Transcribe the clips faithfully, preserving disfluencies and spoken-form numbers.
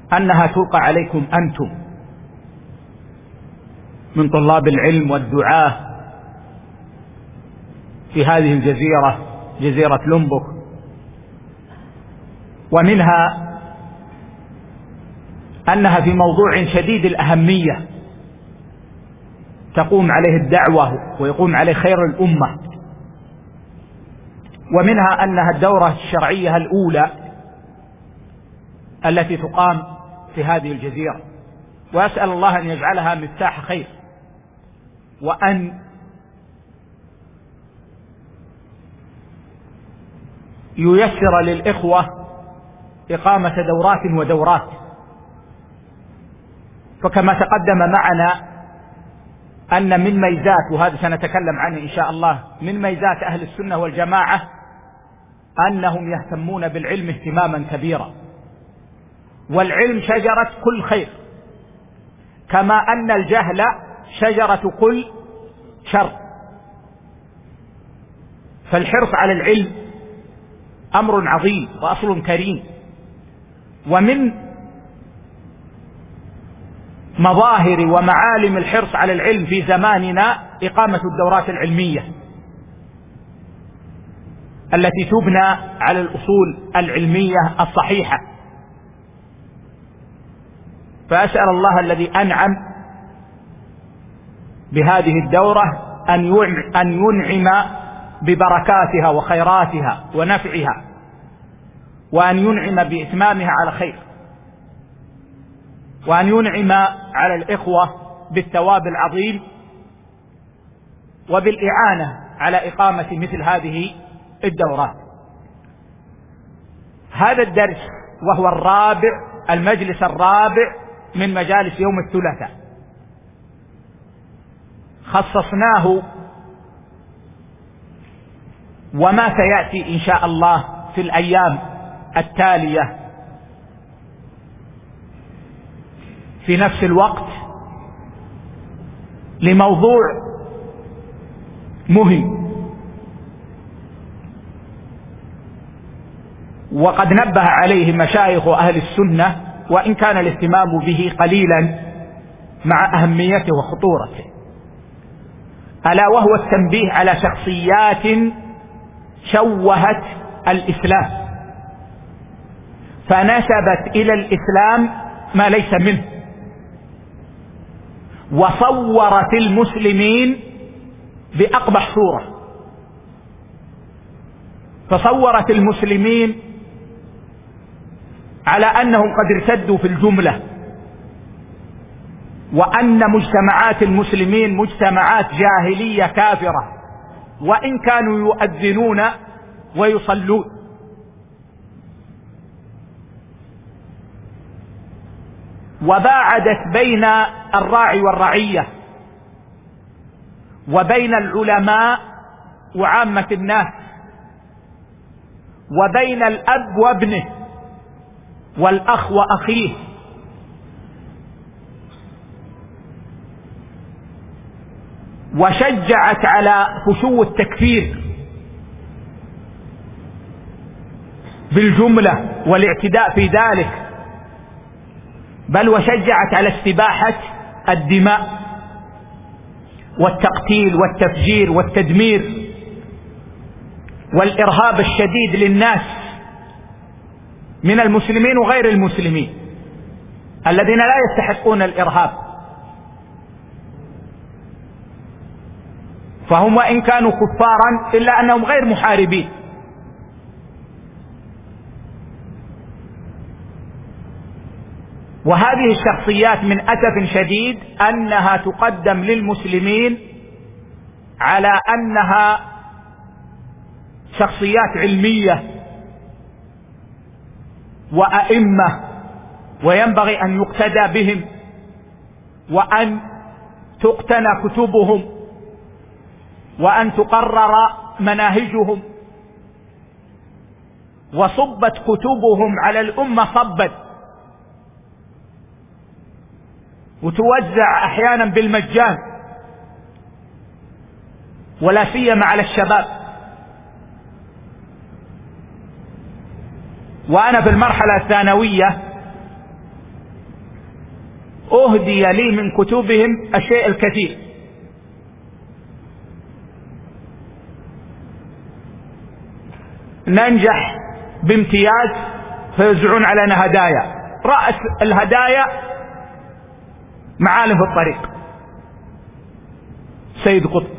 أنها تلقى عليكم أنتم من طلاب العلم والدعاة في هذه الجزيرة، جزيرة لومبوك. ومنها أنها في موضوع شديد الأهمية تقوم عليه الدعوة ويقوم عليه خير الأمة. ومنها أنها الدورة الشرعية الأولى التي تقام في هذه الجزيرة، وأسأل الله أن يجعلها مفتاح خير، وأن ييسر للإخوة إقامة دورات ودورات. فكما تقدم معنا أن من ميزات، وهذا سنتكلم عنه إن شاء الله، من ميزات أهل السنة والجماعة أنهم يهتمون بالعلم اهتماما كبيرا، والعلم شجرة كل خير، كما أن الجهل شجرة كل شر. فالحرص على العلم أمر عظيم وأصل كريم. ومن مظاهر ومعالم الحرص على العلم في زماننا إقامة الدورات العلمية التي تبنى على الأصول العلمية الصحيحة. فأسأل الله الذي أنعم بهذه الدورة أن ينعم ببركاتها وخيراتها ونفعها، وأن ينعم بإتمامها على خير، وأن ينعم على الإخوة بالثواب العظيم وبالإعانة على إقامة مثل هذه الدورات. هذا الدرس وهو الرابع، المجلس الرابع من مجالس يوم الثلاثاء، خصصناه وما سيأتي إن شاء الله في الأيام التالية في نفس الوقت لموضوع مهم، وقد نبه عليه مشايخ أهل السنة، وإن كان الاهتمام به قليلا مع أهميته وخطورته، ألا وهو التنبيه على شخصيات شوهت الإسلام فنسبت إلى الإسلام ما ليس منه، وصورت المسلمين بأقبح صورة. فصورت المسلمين على أنهم قد ارتدوا في الجملة، وأن مجتمعات المسلمين مجتمعات جاهلية كافرة، وإن كانوا يؤذنون ويصلون. وباعدت بين الراعي والرعية، وبين العلماء وعامة الناس، وبين الأب وابنه، والأخ وأخيه، وشجعت على فشو التكفير بالجملة والاعتداء في ذلك، بل وشجعت على استباحة الدماء والتقتيل والتفجير والتدمير والإرهاب الشديد للناس من المسلمين وغير المسلمين الذين لا يستحقون الإرهاب. فهم وإن كانوا كفارا إلا أنهم غير محاربين. وهذه الشخصيات من أسف شديد أنها تقدم للمسلمين على أنها شخصيات علمية وأئمة، وينبغي أن يقتدى بهم وأن تقتنى كتبهم وأن تقرر مناهجهم، وصبت كتبهم على الأمة صبا، وتوزع أحيانا بالمجان، ولا سيما على الشباب. وأنا في المرحلة الثانوية أهدي لي من كتبهم الشيء الكثير. ننجح بامتياز فيوزعون علينا هدايا، رأس الهدايا معالم في الطريق سيد قطب.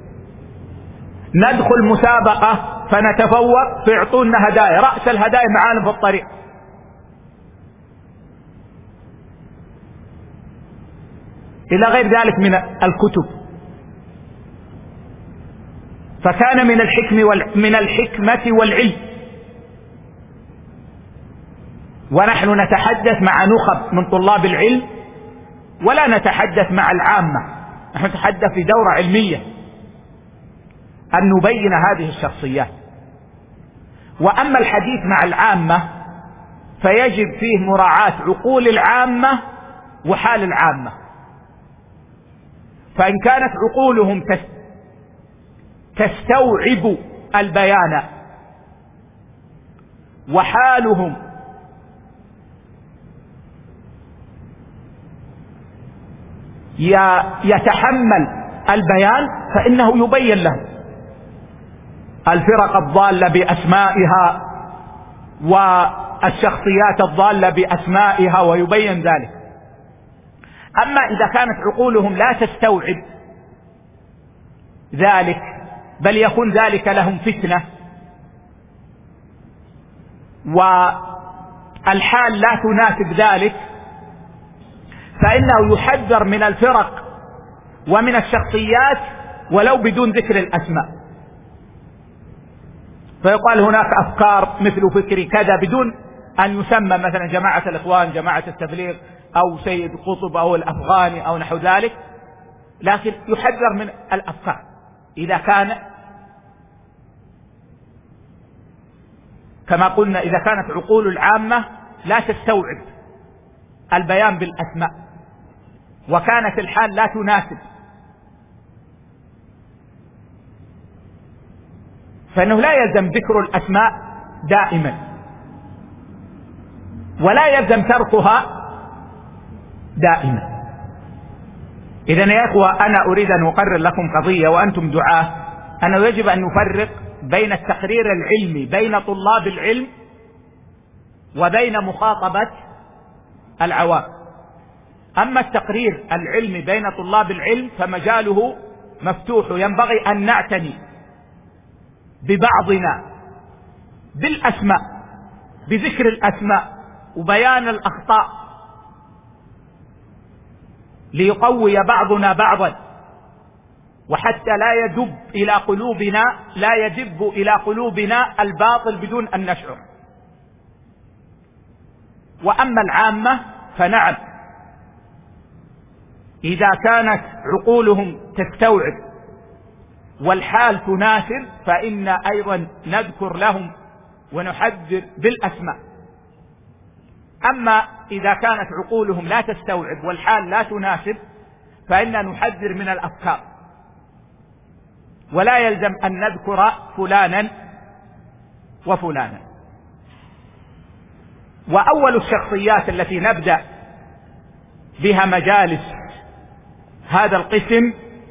ندخل مسابقة فنتفوق فيعطونا هدايا، رأس الهدايا معالم في الطريق. إلى غير ذلك من الكتب. فكان من الحكم وال... من الحكمة والعلم. ونحن نتحدث مع نخب من طلاب العلم ولا نتحدث مع العامة، نحن نتحدث في دورة علمية أن نبين هذه الشخصيات. وأما الحديث مع العامة فيجب فيه مراعاة عقول العامة وحال العامة. فإن كانت عقولهم تستوعب البيان وحالهم يتحمل البيان فإنه يبين لهم الفرق الضالة بأسمائها والشخصيات الضالة بأسمائها ويبين ذلك. أما إذا كانت عقولهم لا تستوعب ذلك بل يكون ذلك لهم فتنة والحال لا تناسب ذلك فإنه يحذر من الفرق ومن الشخصيات ولو بدون ذكر الأسماء. فيقال هناك أفكار مثل فكري كذا بدون أن يسمى مثلا جماعة الإخوان، جماعة التبليغ، أو سيد قطب أو الأفغاني أو نحو ذلك، لكن يحذر من الأفكار إذا كان كما قلنا إذا كانت عقول العامة لا تستوعب البيان بالأسماء وكانت الحال لا تناسب، فإنه لا يلزم ذكر الأسماء دائما ولا يلزم تركها دائما. إذن يا إخوة أنا أريد أن أقرر لكم قضية وأنتم دعاة، أنه يجب أن نفرق بين التقرير العلمي بين طلاب العلم وبين مخاطبة العوام. أما التقرير العلمي بين طلاب العلم فمجاله مفتوح، ينبغي أن نعتني ببعضنا بالأسماء بذكر الأسماء وبيان الأخطاء ليقوي بعضنا بعضا، وحتى لا يدب إلى قلوبنا لا يدب إلى قلوبنا الباطل بدون أن نشعر. وأما العامة فنعم إذا كانت عقولهم تستوعب والحال تناسب فإن أيضا نذكر لهم ونحذر بالأسماء. أما إذا كانت عقولهم لا تستوعب والحال لا تناسب فإن نحذر من الأفكار، ولا يلزم أن نذكر فلانا وفلانا. وأول الشخصيات التي نبدأ بها مجالس هذا القسم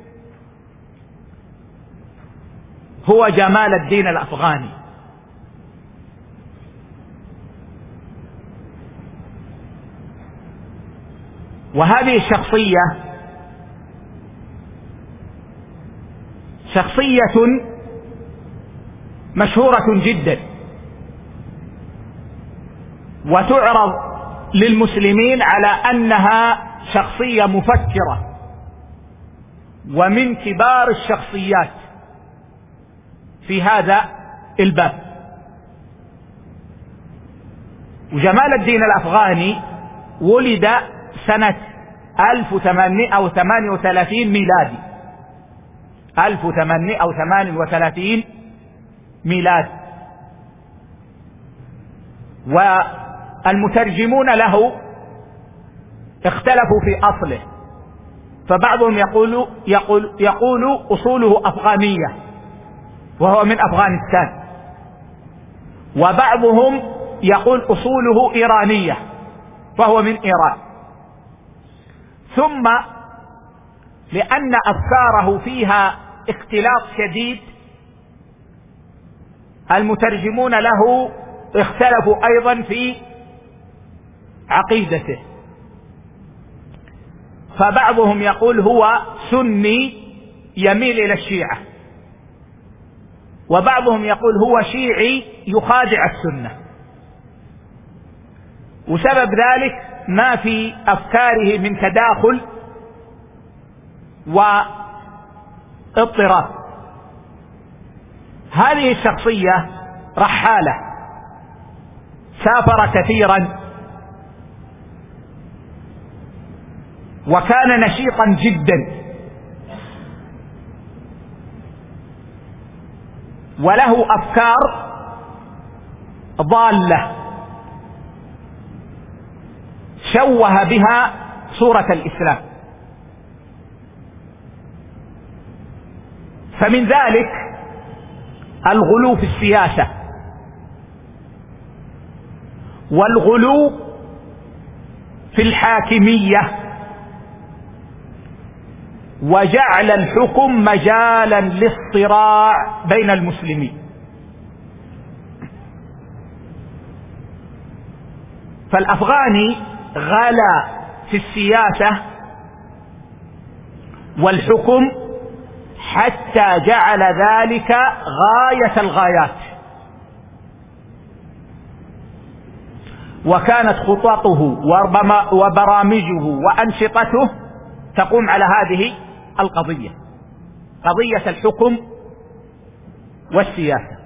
هو جمال الدين الأفغاني. وهذه الشخصية شخصية مشهورة جدا وتعرض للمسلمين على أنها شخصية مفكرة ومن كبار الشخصيات في هذا الباب. وجمال الدين الأفغاني ولد سنة ألف وثمانمائة وثمانية وثلاثين ميلادي ألف وثمانمائة وثمانية وثلاثين ميلاد. والمترجمون له اختلفوا في أصله، فبعضهم يقول يقول يقول أصوله أفغانية وهو من أفغانستان، وبعضهم يقول أصوله إيرانية فهو من إيران. ثم لأن أفكاره فيها اختلاط شديد المترجمون له اختلفوا أيضا في عقيدته، فبعضهم يقول هو سني يميل إلى الشيعة، وبعضهم يقول هو شيعي يخادع السنة، وسبب ذلك ما في أفكاره من تداخل واضطراب. هذه الشخصية رحالة، سافر كثيرا وكان نشيطا جدا، وله أفكار ضالة شوه بها صورة الإسلام. فمن ذلك الغلو في السياسة، والغلو في الحاكمية، وجعل الحكم مجالا للصراع بين المسلمين. فالأفغاني غلا في السياسة والحكم حتى جعل ذلك غاية الغايات، وكانت خططه وبرامجه وأنشطته تقوم على هذه القضية، قضية الحكم والسياسة.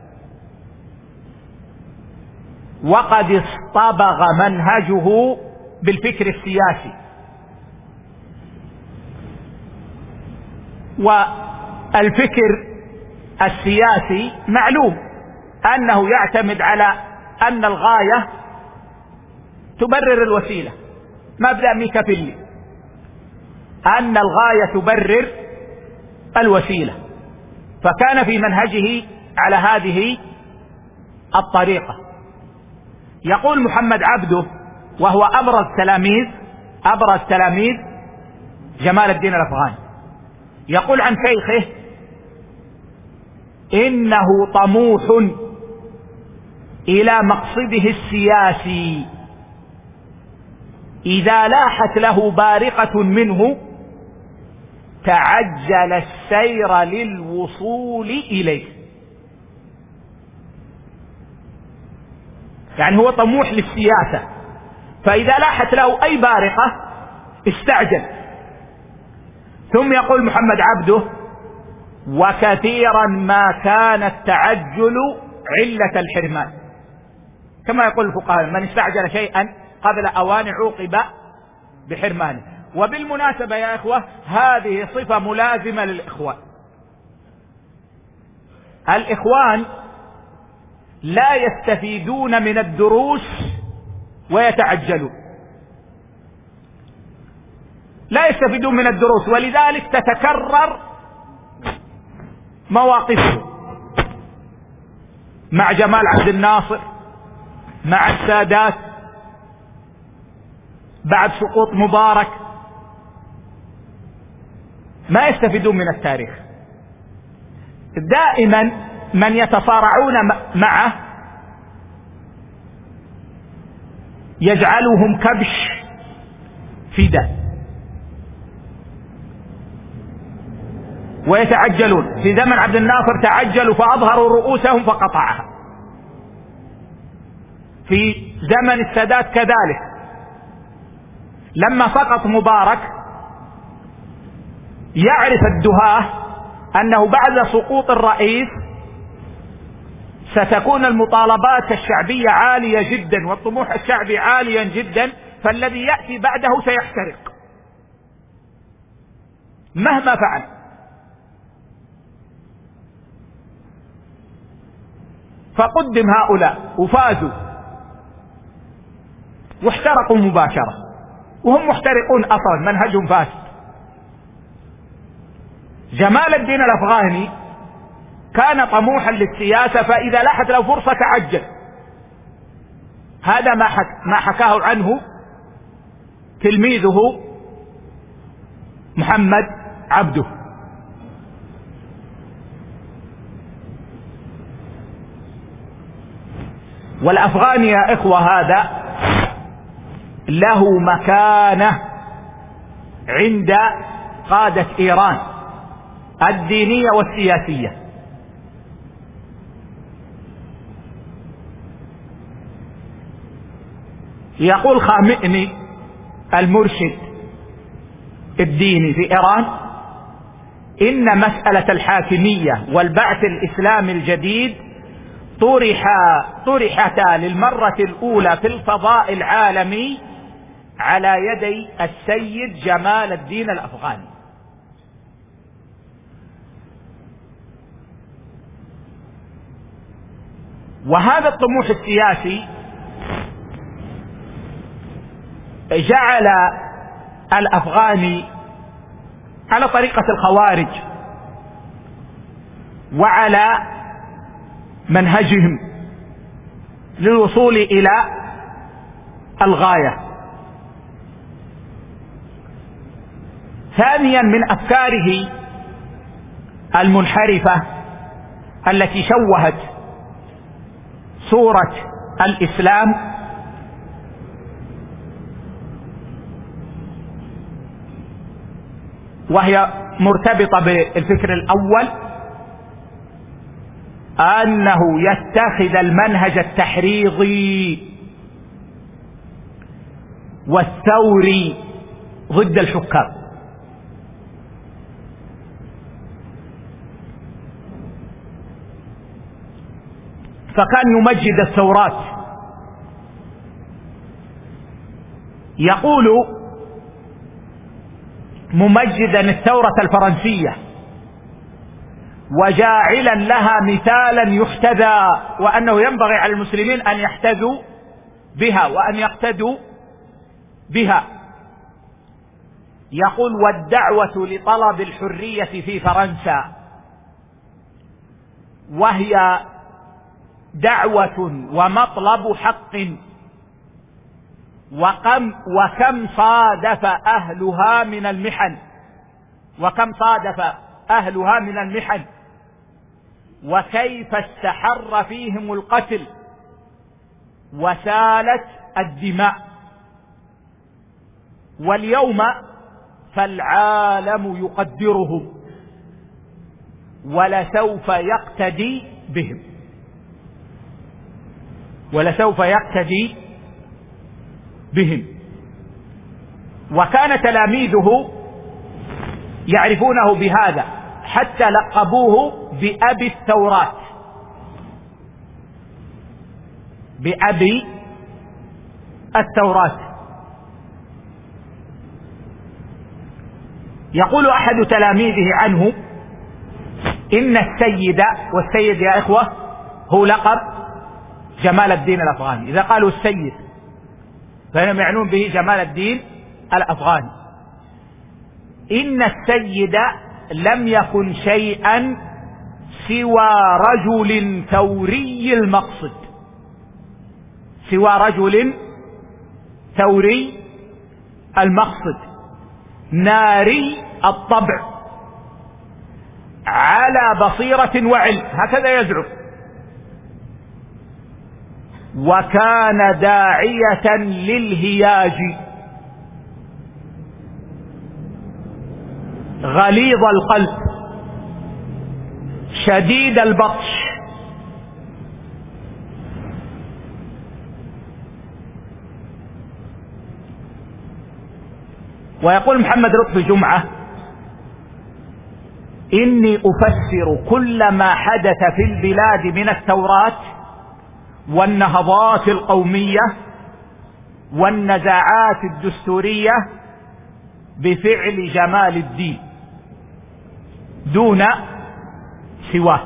وقد اصطبغ منهجه بالفكر السياسي، والفكر السياسي معلوم أنه يعتمد على أن الغاية تبرر الوسيلة، مبدأ ميكافيلي، أن الغاية تبرر الوسيلة، فكان في منهجه على هذه الطريقة. يقول محمد عبده وهو أبرز تلاميذ أبرز تلاميذ جمال الدين الأفغاني، يقول عن شيخه: إنه طموح إلى مقصده السياسي، إذا لاحت له بارقة منه تعجل السير للوصول إليه. يعني هو طموح للسياسة، فإذا لاحت له أي بارقة استعجل. ثم يقول محمد عبده: وكثيرا ما كان التعجل علة الحرمان، كما يقول الفقهاء: من استعجل شيئا قبل أوان عوقب بحرمانه. وبالمناسبة يا إخوة، هذه صفة ملازمة للإخوان. الإخوان لا يستفيدون من الدروس ويتعجلون، لا يستفيدون من الدروس، ولذلك تتكرر مواقفه مع جمال عبد الناصر، مع السادات، بعد سقوط مبارك، ما يستفيدون من التاريخ. دائما من يتصارعون معه يجعلهم كبش فداء ويتعجلون. في زمن عبد الناصر تعجلوا فأظهروا رؤوسهم فقطعها، في زمن السادات كذلك. لما سقط مبارك يعرف الدهاة أنه بعد سقوط الرئيس ستكون المطالبات الشعبية عالية جدا والطموح الشعبي عاليا جدا، فالذي يأتي بعده سيحترق مهما فعل. فقدم هؤلاء وفازوا واحترقوا مباشرة، وهم محترقون أصلا، منهجهم فاسد. جمال الدين الأفغاني كان طموحا للسياسة، فإذا لاحت له فرصة تعجل. هذا ما حك ما حكاه عنه تلميذه محمد عبده. والأفغاني يا إخوة هذا له مكانة عند قادة إيران الدينية والسياسية. يقول خامئني المرشد الديني في إيران إن مسألة الحاكمية والبعث الإسلامي الجديد طرح طرحتا للمرة الأولى في الفضاء العالمي على يدي السيد جمال الدين الأفغاني. وهذا الطموح السياسي جعل الأفغاني على طريقة الخوارج وعلى منهجهم للوصول إلى الغاية. ثانيا من أفكاره المنحرفة التي شوهت صورة الإسلام وهي مرتبطة بالفكر الأول أنه يتخذ المنهج التحريضي والثوري ضد الحكام. فكان يمجد الثورات، يقول ممجدا الثورة الفرنسية وجاعلا لها مثالا يحتذى، وأنه ينبغي على المسلمين أن يحتذوا بها وأن يقتدوا بها. يقول والدعوة لطلب الحرية في فرنسا وهي دعوة ومطلب حق، وكم وكم صادف أهلها من المحن وكم صادف أهلها من المحن وكيف استحر فيهم القتل وسالت الدماء. واليوم فالعالم يقدرهم ولسوف يقتدي بهم ولسوف يقتدي بهم. وكان تلاميذه يعرفونه بهذا حتى لقبوه بأبي الثورات، بأبي الثورات. يقول أحد تلاميذه عنه إن السيد، والسيد يا إخوة هو لقب جمال الدين الأفغاني، إذا قالوا السيد فهم يعنون به جمال الدين الأفغاني. إن السيد لم يكن شيئا سوى رجل ثوري المقصد سوى رجل ثوري المقصد ناري الطبع على بصيرة وعلم، هكذا يزعم. وكان داعية للهياج غليظ القلب شديد البطش. ويقول محمد لطفي جمعة إني أفسر كل ما حدث في البلاد من الثورات والنهضات القومية والنزاعات الدستورية بفعل جمال الدين دون سواه،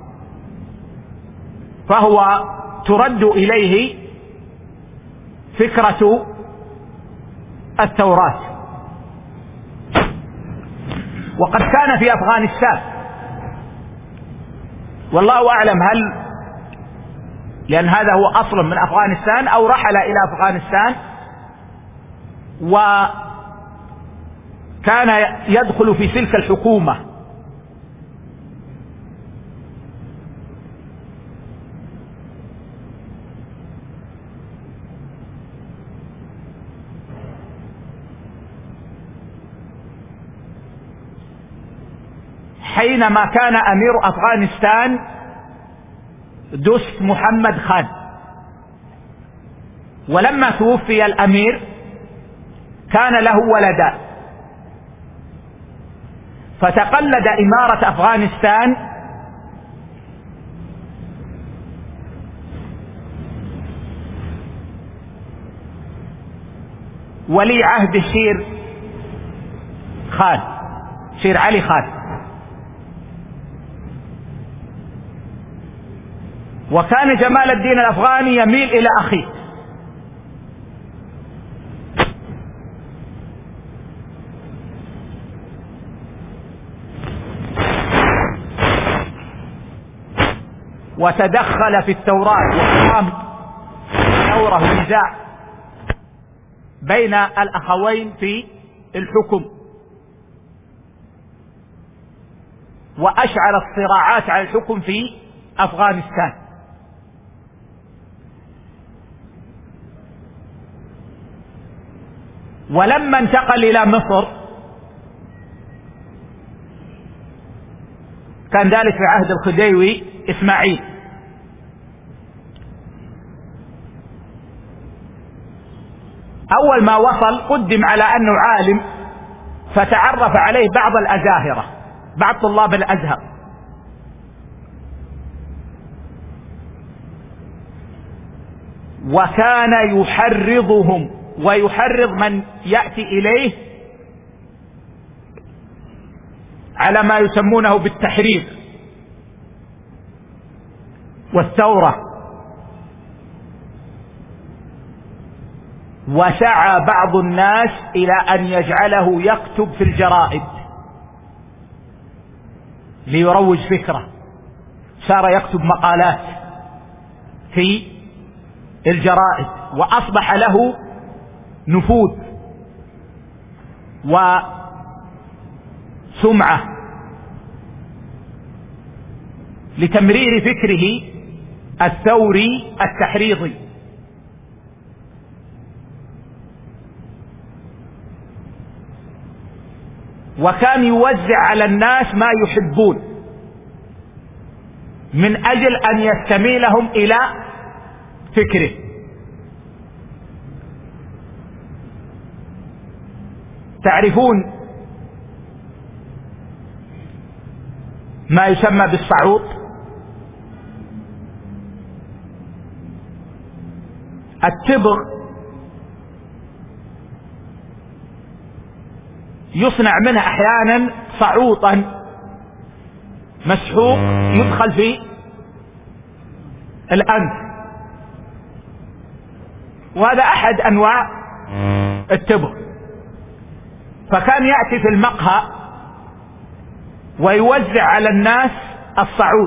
فهو ترد إليه فكرة الثورات. وقد كان في أفغانستان، والله أعلم هل لأن هذا هو أصل من أفغانستان أو رحل إلى أفغانستان، كان يدخل في تلك الحكومة. حينما كان أمير أفغانستان دوست محمد خان، ولما توفي الأمير كان له ولدان، فتقلد إمارة أفغانستان ولي عهد شير خان، شير علي خان. وكان جمال الدين الأفغاني يميل إلى أخيه، وتدخل في الثورات وقام ثورة ونزاع بين الأخوين في الحكم، وأشعل الصراعات على الحكم في أفغانستان. ولما انتقل إلى مصر كان ذلك في عهد الخديوي إسماعيل، أول ما وصل قدم على أنه عالم، فتعرف عليه بعض الأزاهرة، بعض طلاب الأزهر، وكان يحرضهم ويحرض من يأتي إليه على ما يسمونه بالتحريض والثورة. وسعى بعض الناس إلى أن يجعله يكتب في الجرائد ليروج فكره، صار يكتب مقالات في الجرائد، وأصبح له نفوذ وسمعة لتمرير فكره الثوري التحريضي. وكان يوزع على الناس ما يحبون من أجل أن يستميلهم إلى فكره. تعرفون ما يسمى بالصعود؟ التبغ يصنع منه أحيانا صعوطا مسحوق يدخل في الأنف، وهذا أحد أنواع التبغ. فكان يأتي في المقهى ويوزع على الناس الصعود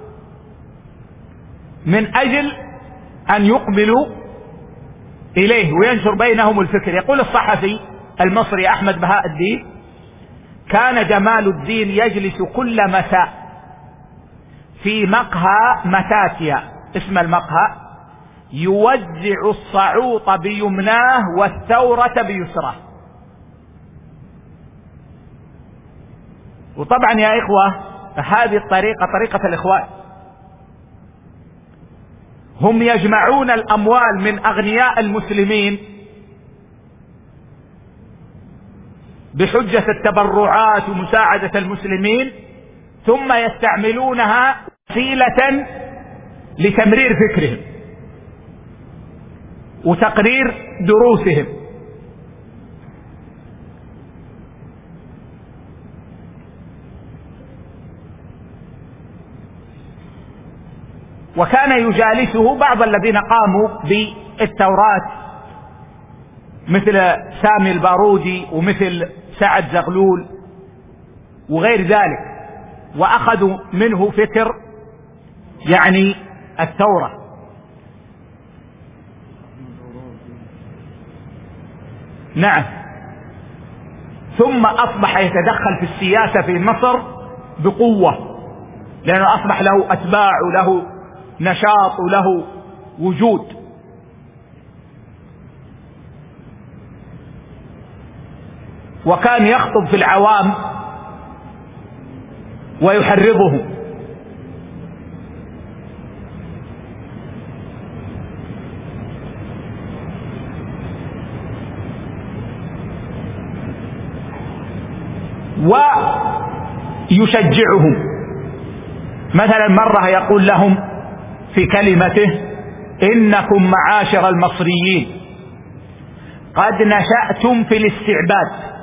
من أجل أن يقبلوا إليه وينشر بينهم الفكر. يقول الصحفي المصري أحمد بهاء الدين: كان جمال الدين يجلس كل مساء في مقهى متاتيا، اسم المقهى، يوزع الصعوط بيمناه والثورة بيسراه. وطبعا يا إخوة هذه الطريقة طريقة الإخوان، هم يجمعون الأموال من أغنياء المسلمين بحجة التبرعات ومساعدة المسلمين، ثم يستعملونها وسيلة لتمرير فكرهم وتقرير دروسهم. وكان يجالسه بعض الذين قاموا بالثورات مثل سامي البارودي ومثل سعد زغلول وغير ذلك، وأخذوا منه فكر يعني الثورة. نعم، ثم أصبح يتدخل في السياسة في مصر بقوة، لأنه أصبح له أتباع وله نشاط وله وجود. وكان يخطب في العوام ويحرضهم. ويشجعهم. مثلا مرة يقول لهم في كلمته: إنكم معاشر المصريين قد نشأتم في الاستعباد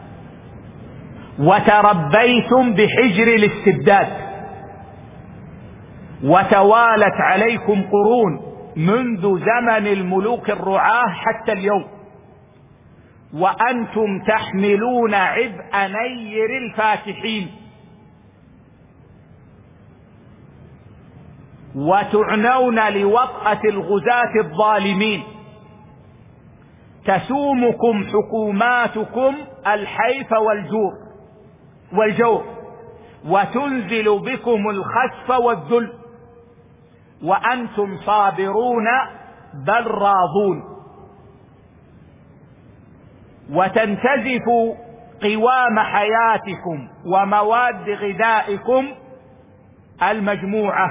وتربيتم بحجر الاستبداد، وتوالت عليكم قرون منذ زمن الملوك الرعاة حتى اليوم، وأنتم تحملون عبء نير الفاتحين، وتعنون لوطأة الغزاة الظالمين، تسومكم حكوماتكم الحيف والجور والجور وتنزل بكم الخسف والذل، وأنتم صابرون بل راضون، وتنتزف قوام حياتكم ومواد غذائكم المجموعة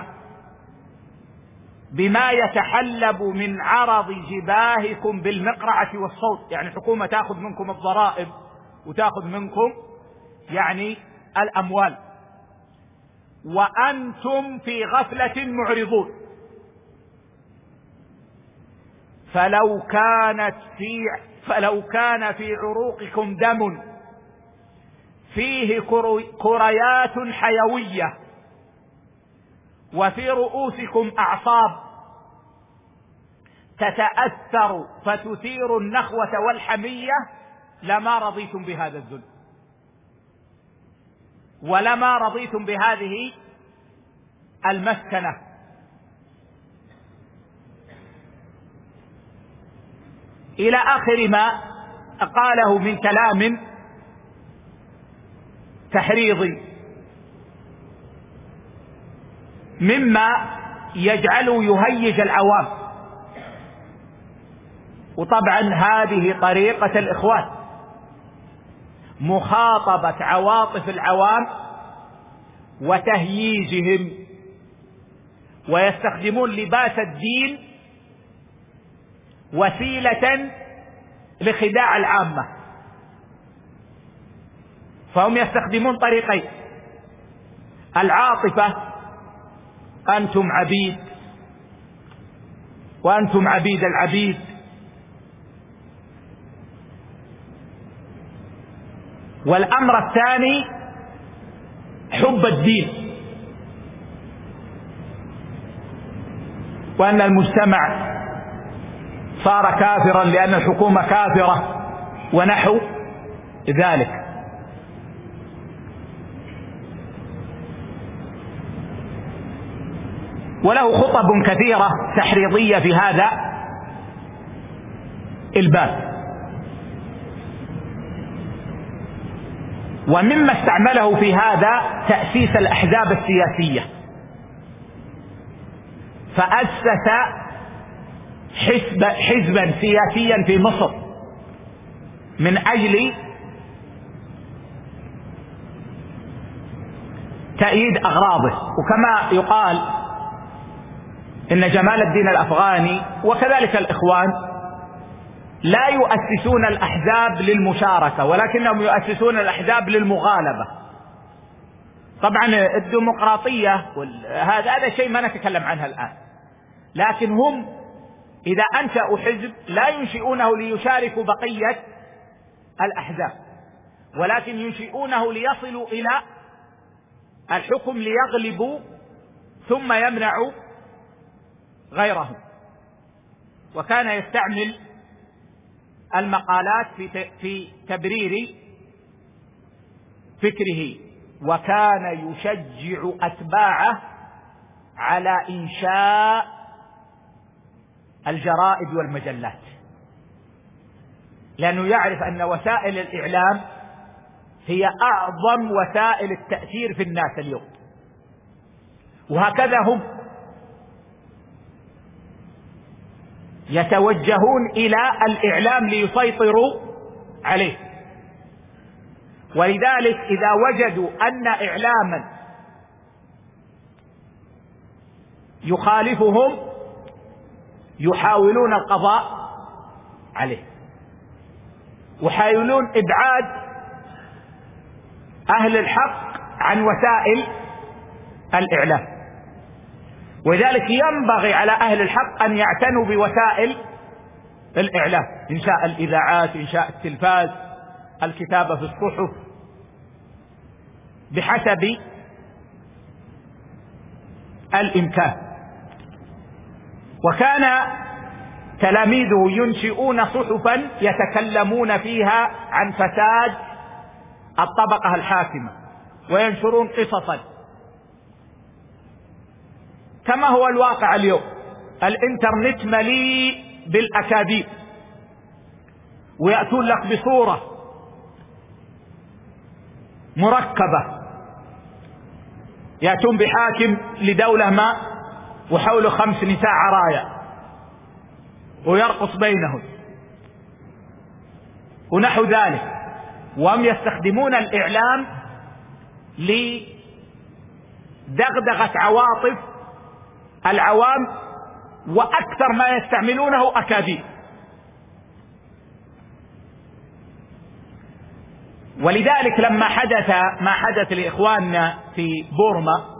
بما يتحلب من عرض جباهكم بالمقرعة والصوت. يعني الحكومة تأخذ منكم الضرائب وتأخذ منكم يعني الأموال، وأنتم في غفلة معرضون. فلو كانت في فلو كان في عروقكم دم فيه كريات حيوية، وفي رؤوسكم أعصاب تتأثر فتثير النخوة والحمية، لما رضيتم بهذا الذل، ولما رضيتم بهذه المسكنة. إلى آخر ما قاله من كلام تحريضي، مما يجعله يهيج العوام. وطبعا هذه طريقة الإخوان، مخاطبة عواطف العوام وتهييجهم، ويستخدمون لباس الدين وسيلة لخداع العامة. فهم يستخدمون طريقين: العاطفة، أنتم عبيد وأنتم عبيد العبيد، والأمر الثاني حب الدين، وأن المجتمع صار كافرا لأن الحكومة كافرة ونحو ذلك. وله خطب كثيرة تحريضية في هذا الباب. ومما استعمله في هذا تأسيس الأحزاب السياسية، فأسس حزب حزبا سياسيا في مصر من أجل تأييد أغراضه. وكما يقال إن جمال الدين الأفغاني وكذلك الإخوان لا يؤسسون الأحزاب للمشاركة، ولكنهم يؤسسون الأحزاب للمغالبة. طبعا الديمقراطية هذا هذا شيء ما نتكلم عنها الآن، لكن هم إذا أنشأوا حزب لا ينشئونه ليشاركوا بقية الأحزاب، ولكن ينشئونه ليصلوا إلى الحكم ليغلبوا ثم يمنعوا غيرهم. وكان يستعمل المقالات في في تبرير فكره، وكان يشجع أتباعه على إنشاء الجرائد والمجلات، لأنه يعرف أن وسائل الإعلام هي أعظم وسائل التأثير في الناس اليوم، وهكذا هم يتوجهون إلى الإعلام ليسيطروا عليه. ولذلك إذا وجدوا أن إعلاما يخالفهم يحاولون القضاء عليه، ويحاولون إبعاد أهل الحق عن وسائل الإعلام. ولذلك ينبغي على أهل الحق أن يعتنوا بوسائل الإعلام، إنشاء الإذاعات، إنشاء التلفاز، الكتابة في الصحف، بحسب الإمكان. وكان تلاميذه ينشئون صحفا يتكلمون فيها عن فساد الطبقة الحاكمة، وينشرون قصصا كما هو الواقع اليوم. الإنترنت مليء بالأكاذيب، ويأتون لك بصورة مركبة، يأتون بحاكم لدولة ما وحوله خمس نساء عرايا ويرقص بينهم ونحو ذلك، وهم يستخدمون الإعلام لدغدغة عواطف العوام، وأكثر ما يستعملونه أكاذيب. ولذلك لما حدث ما حدث لإخواننا في بورما،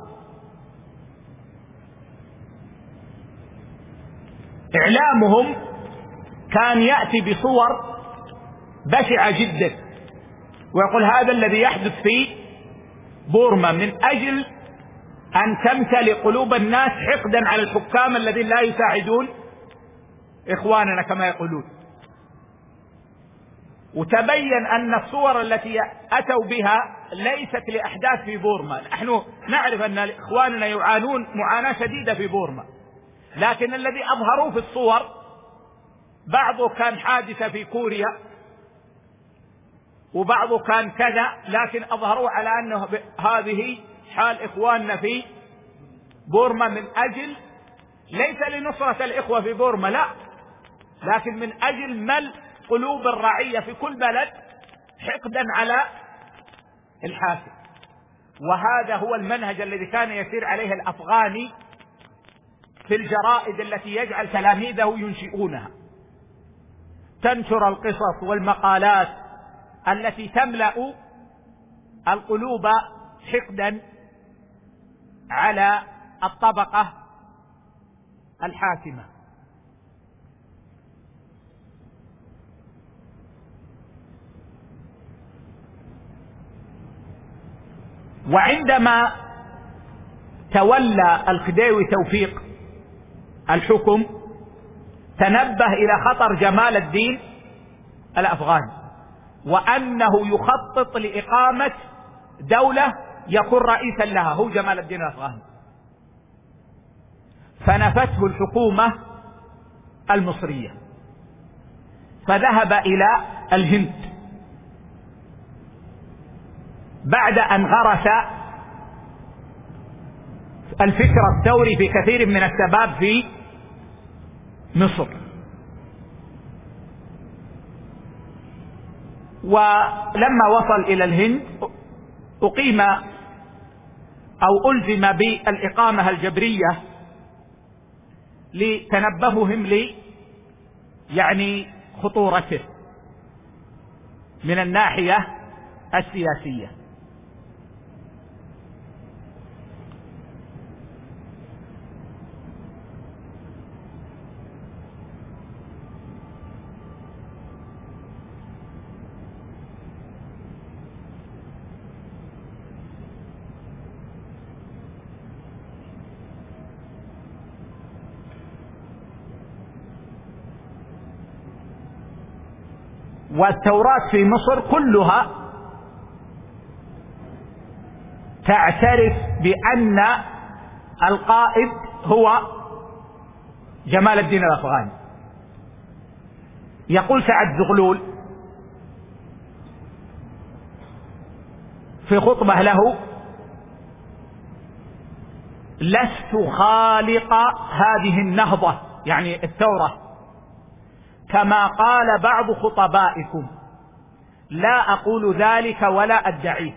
إعلامهم كان يأتي بصور بشعة جدا، ويقول هذا الذي يحدث في بورما من أجل أن تمتلئ قلوب الناس حقدا على الحكام الذين لا يساعدون إخواننا كما يقولون. وتبين أن الصور التي أتوا بها ليست لأحداث في بورما. نحن نعرف أن إخواننا يعانون معاناة شديدة في بورما، لكن الذي أظهروه في الصور بعضه كان حادثة في كوريا وبعضه كان كذا، لكن أظهروا على أنه هذه حال إخواننا في بورما من أجل ليس لنصرة الإخوة في بورما، لا، لكن من أجل ملء قلوب الرعية في كل بلد حقدا على الحاكم. وهذا هو المنهج الذي كان يسير عليه الأفغاني في الجرائد التي يجعل تلاميذه ينشئونها، تنشر القصص والمقالات التي تملأ القلوب حقدا على الطبقة الحاكمة. وعندما تولى الخديوي توفيق الحكم تنبه إلى خطر جمال الدين الأفغاني، وأنه يخطط لإقامة دولة يكون رئيسا لها هو جمال الدين الأفغاني، فنفته الحكومة المصرية فذهب إلى الهند بعد أن غرس الفكر الثوري في كثير من الشباب في مصر. ولما وصل إلى الهند أقيم أو ألزم بالإقامة الجبرية لتنبههم لي يعني خطورته من الناحية السياسية. والتوراة في مصر كلها تعترف بأن القائد هو جمال الدين الأفغاني. يقول سعد زغلول في خطبة له: لست خالق هذه النهضة، يعني الثورة، كما قال بعض خطبائكم، لا أقول ذلك ولا أدعيه،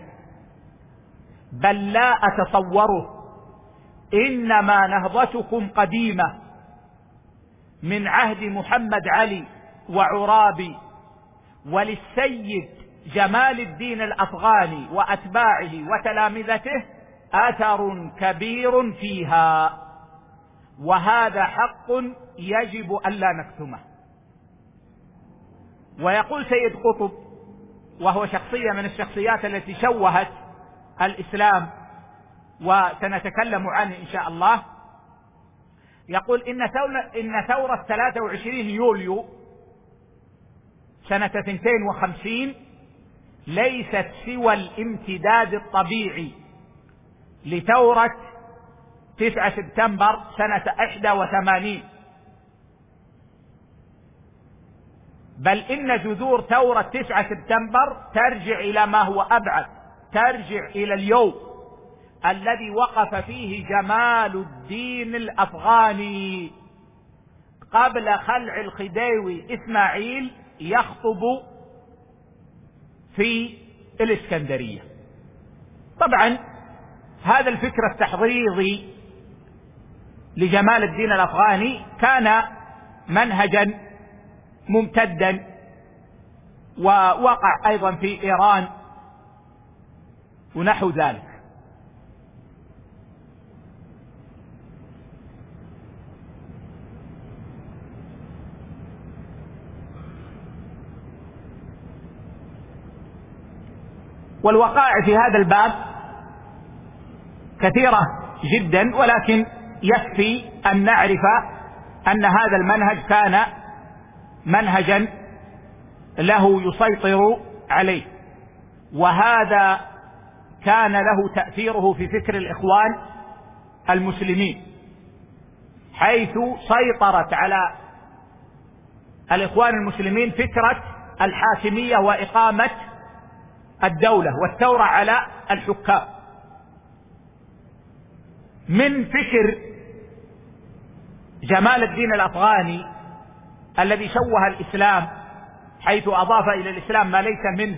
بل لا أتصوره، إنما نهضتكم قديمة من عهد محمد علي وعرابي وللسيد جمال الدين الأفغاني وأتباعه وتلامذته أثر كبير فيها، وهذا حق يجب ألا نكتمه. ويقول سيد قطب، وهو شخصية من الشخصيات التي شوهت الإسلام وسنتكلم عنه إن شاء الله، يقول إن إن ثورة ثلاثة وعشرين يوليو سنة اثنتين وخمسين ليست سوى الامتداد الطبيعي لثورة تسعة سبتمبر سنة إحدى وثمانين، بل إن جذور ثورة تسعة سبتمبر ترجع إلى ما هو أبعد، ترجع إلى اليوم الذي وقف فيه جمال الدين الأفغاني قبل خلع الخديوي إسماعيل يخطب في الإسكندرية. طبعا هذا الفكر التحضيضي لجمال الدين الأفغاني كان منهجا ممتدا، ووقع أيضا في إيران ونحو ذلك. والوقائع في هذا الباب كثيرة جدا، ولكن يكفي أن نعرف أن هذا المنهج كان منهجا له يسيطر عليه، وهذا كان له تأثيره في فكر الإخوان المسلمين، حيث سيطرت على الإخوان المسلمين فكرة الحاكمية وإقامة الدولة والثورة على الحكام، من فكر جمال الدين الأفغاني الذي شوه الإسلام حيث أضاف إلى الإسلام ما ليس منه،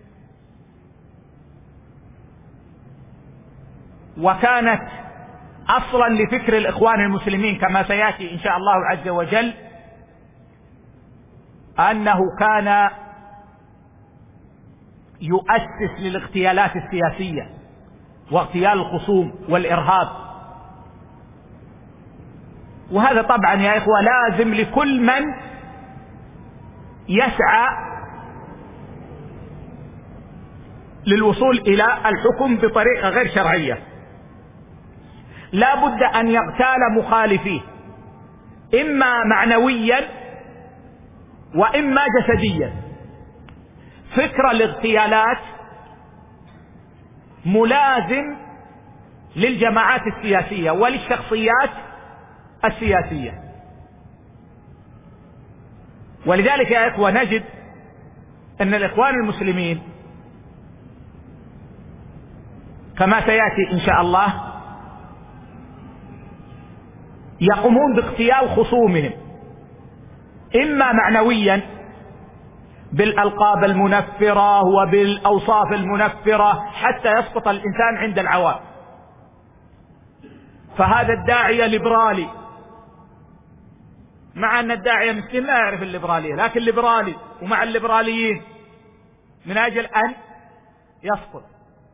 وكانت أصلا لفكر الإخوان المسلمين كما سيأتي إن شاء الله عز وجل، أنه كان يؤسس للاغتيالات السياسية واغتيال الخصوم والإرهاب. وهذا طبعا يا إخوة لازم لكل من يسعى للوصول إلى الحكم بطريقة غير شرعية، لا بد أن يغتال مخالفيه إما معنويا وإما جسديا. فكر الاغتيالات ملازم للجماعات السياسية وللشخصيات السياسية، ولذلك يا إخوة نجد أن الإخوان المسلمين كما سيأتي إن شاء الله يقومون باغتيال خصومهم إما معنويا بالألقاب المنفرة وبالأوصاف المنفرة حتى يسقط الإنسان عند العوام. فهذا الداعية ليبرالي، مع أن الداعية مسكين لا يعرف الليبرالية، لكن ليبرالي ومع الليبراليين من أجل أن يسقط.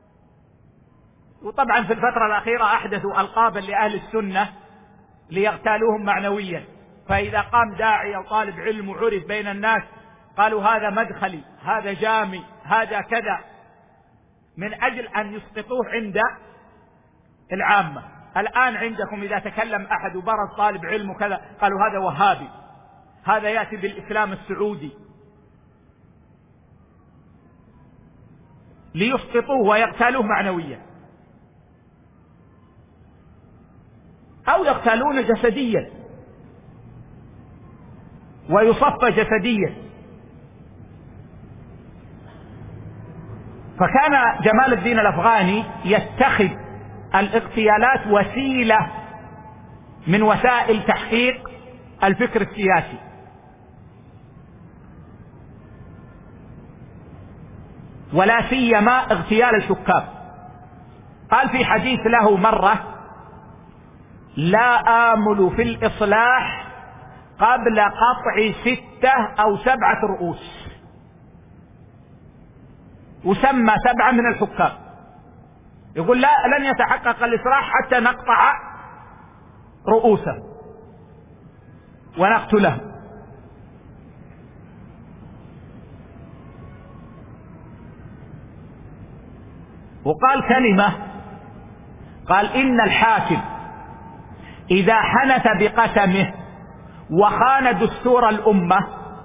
وطبعا في الفترة الأخيرة أحدثوا ألقابا لأهل السنة ليغتالوهم معنويا، فإذا قام داعي أو طالب علم وعرف بين الناس قالوا هذا مدخلي، هذا جامي، هذا كذا، من أجل أن يسقطوه عند العامة. الآن عندكم إذا تكلم أحد وبرز طالب علم وكذا قالوا هذا وهابي، هذا يأتي بالإسلام السعودي، ليسقطوه ويغتالوه معنويا، أو يغتالون جسديا ويصفى جسديا. فكان جمال الدين الأفغاني يتخذ الاغتيالات وسيلة من وسائل تحقيق الفكر السياسي. ولا سيما اغتيال الحكام. قال في حديث له مرة: لا آمل في الإصلاح قبل قطع ستة أو سبعة رؤوس، وسمى سبعة من الحكام. يقول لا لن يتحقق الإصلاح حتى نقطع رؤوسه ونقتله. وقال كلمة، قال: إن الحاكم إذا حنث بقسمه وخان دستور الأمة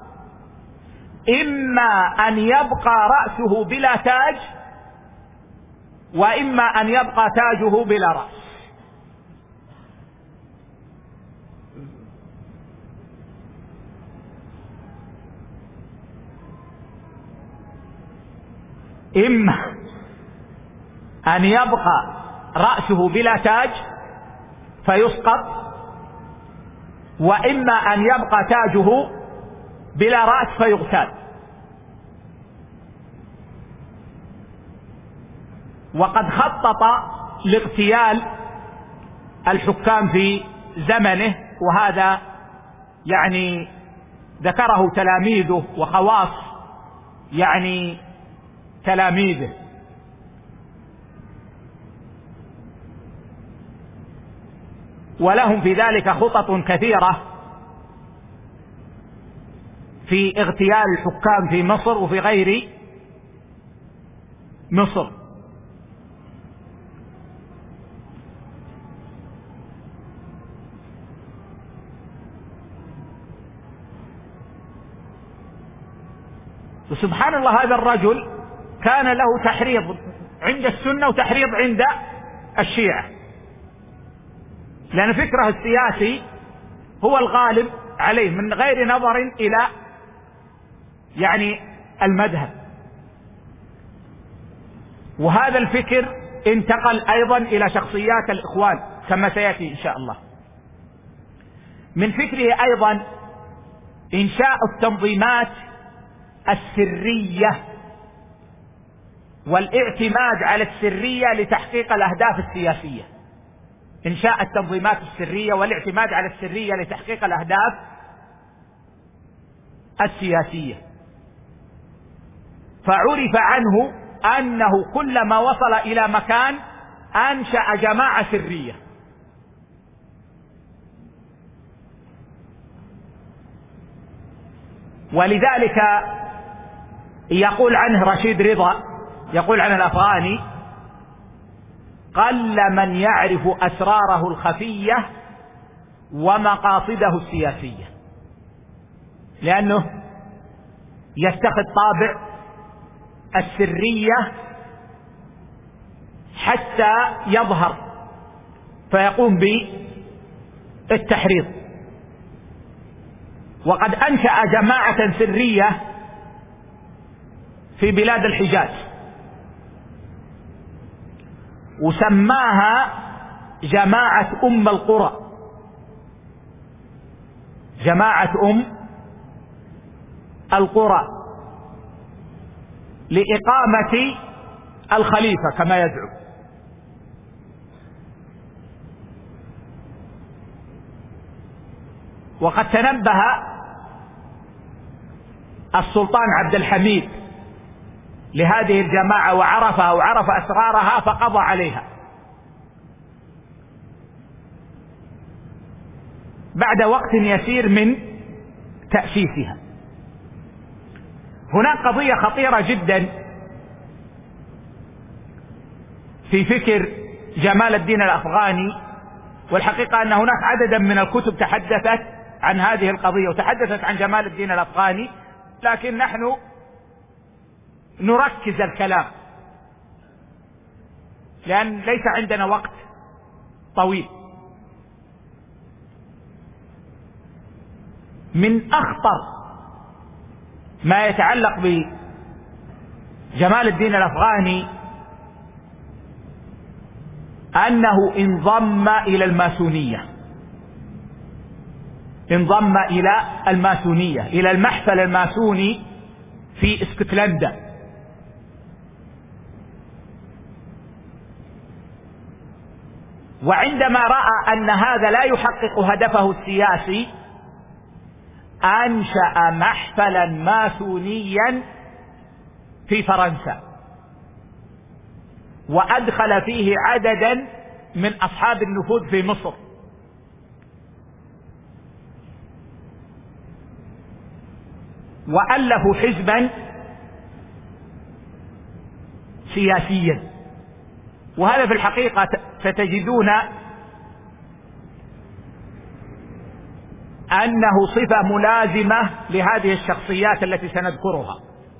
إما أن يبقى رأسه بلا تاج وإما أن يبقى تاجه بلا رأس. إما أن يبقى رأسه بلا تاج فيسقط، وإما أن يبقى تاجه بلا رأس فيغتال. وقد خطط لاغتيال الحكام في زمنه، وهذا يعني ذكره تلاميذه وخواص يعني تلاميذه. ولهم في ذلك خطط كثيرة في اغتيال الحكام في مصر وفي غير مصر. وسبحان الله، هذا الرجل كان له تحريض عند السنة وتحريض عند الشيعة، لأن فكره السياسي هو الغالب عليه من غير نظر إلى يعني المذهب. وهذا الفكر انتقل أيضا إلى شخصيات الإخوان كما سيأتي إن شاء الله. من فكره أيضا إنشاء التنظيمات السرية والاعتماد على السرية لتحقيق الأهداف السياسية. إنشاء التنظيمات السرية والاعتماد على السرية لتحقيق الأهداف السياسية. فعرف عنه أنه كلما وصل إلى مكان أنشأ جماعة سرية. ولذلك يقول عنه رشيد رضا، يقول عن الأفغاني: قل من يعرف أسراره الخفية ومقاصده السياسية، لأنه يتخذ طابع السرية حتى يظهر فيقوم بالتحريض. وقد أنشأ جماعة سرية في بلاد الحجاز وسماها جماعة أم القرى، جماعة أم القرى، لإقامة الخليفة كما يدعو. وقد تنبه السلطان عبد الحميد لهذه الجماعة وعرفها وعرف أسرارها فقضى عليها بعد وقت يسير من تأسيسها. هناك قضية خطيرة جدا في فكر جمال الدين الأفغاني، والحقيقة أن هناك عددا من الكتب تحدثت عن هذه القضية وتحدثت عن جمال الدين الأفغاني، لكن نحن نركز الكلام لأن ليس عندنا وقت طويل. من أخطر ما يتعلق جمال الدين الأفغاني أنه انضم إلى الماسونية، انضم إلى الماسونية، إلى المحفل الماسوني في اسكتلندا. وعندما رأى أن هذا لا يحقق هدفه السياسي أنشأ محفلا ماسونيا في فرنسا، وأدخل فيه عددا من أصحاب النفوذ في مصر، وألفوا حزبا سياسيا. وهذا في الحقيقة ستجدون أنه صفة ملازمة لهذه الشخصيات التي سنذكرها،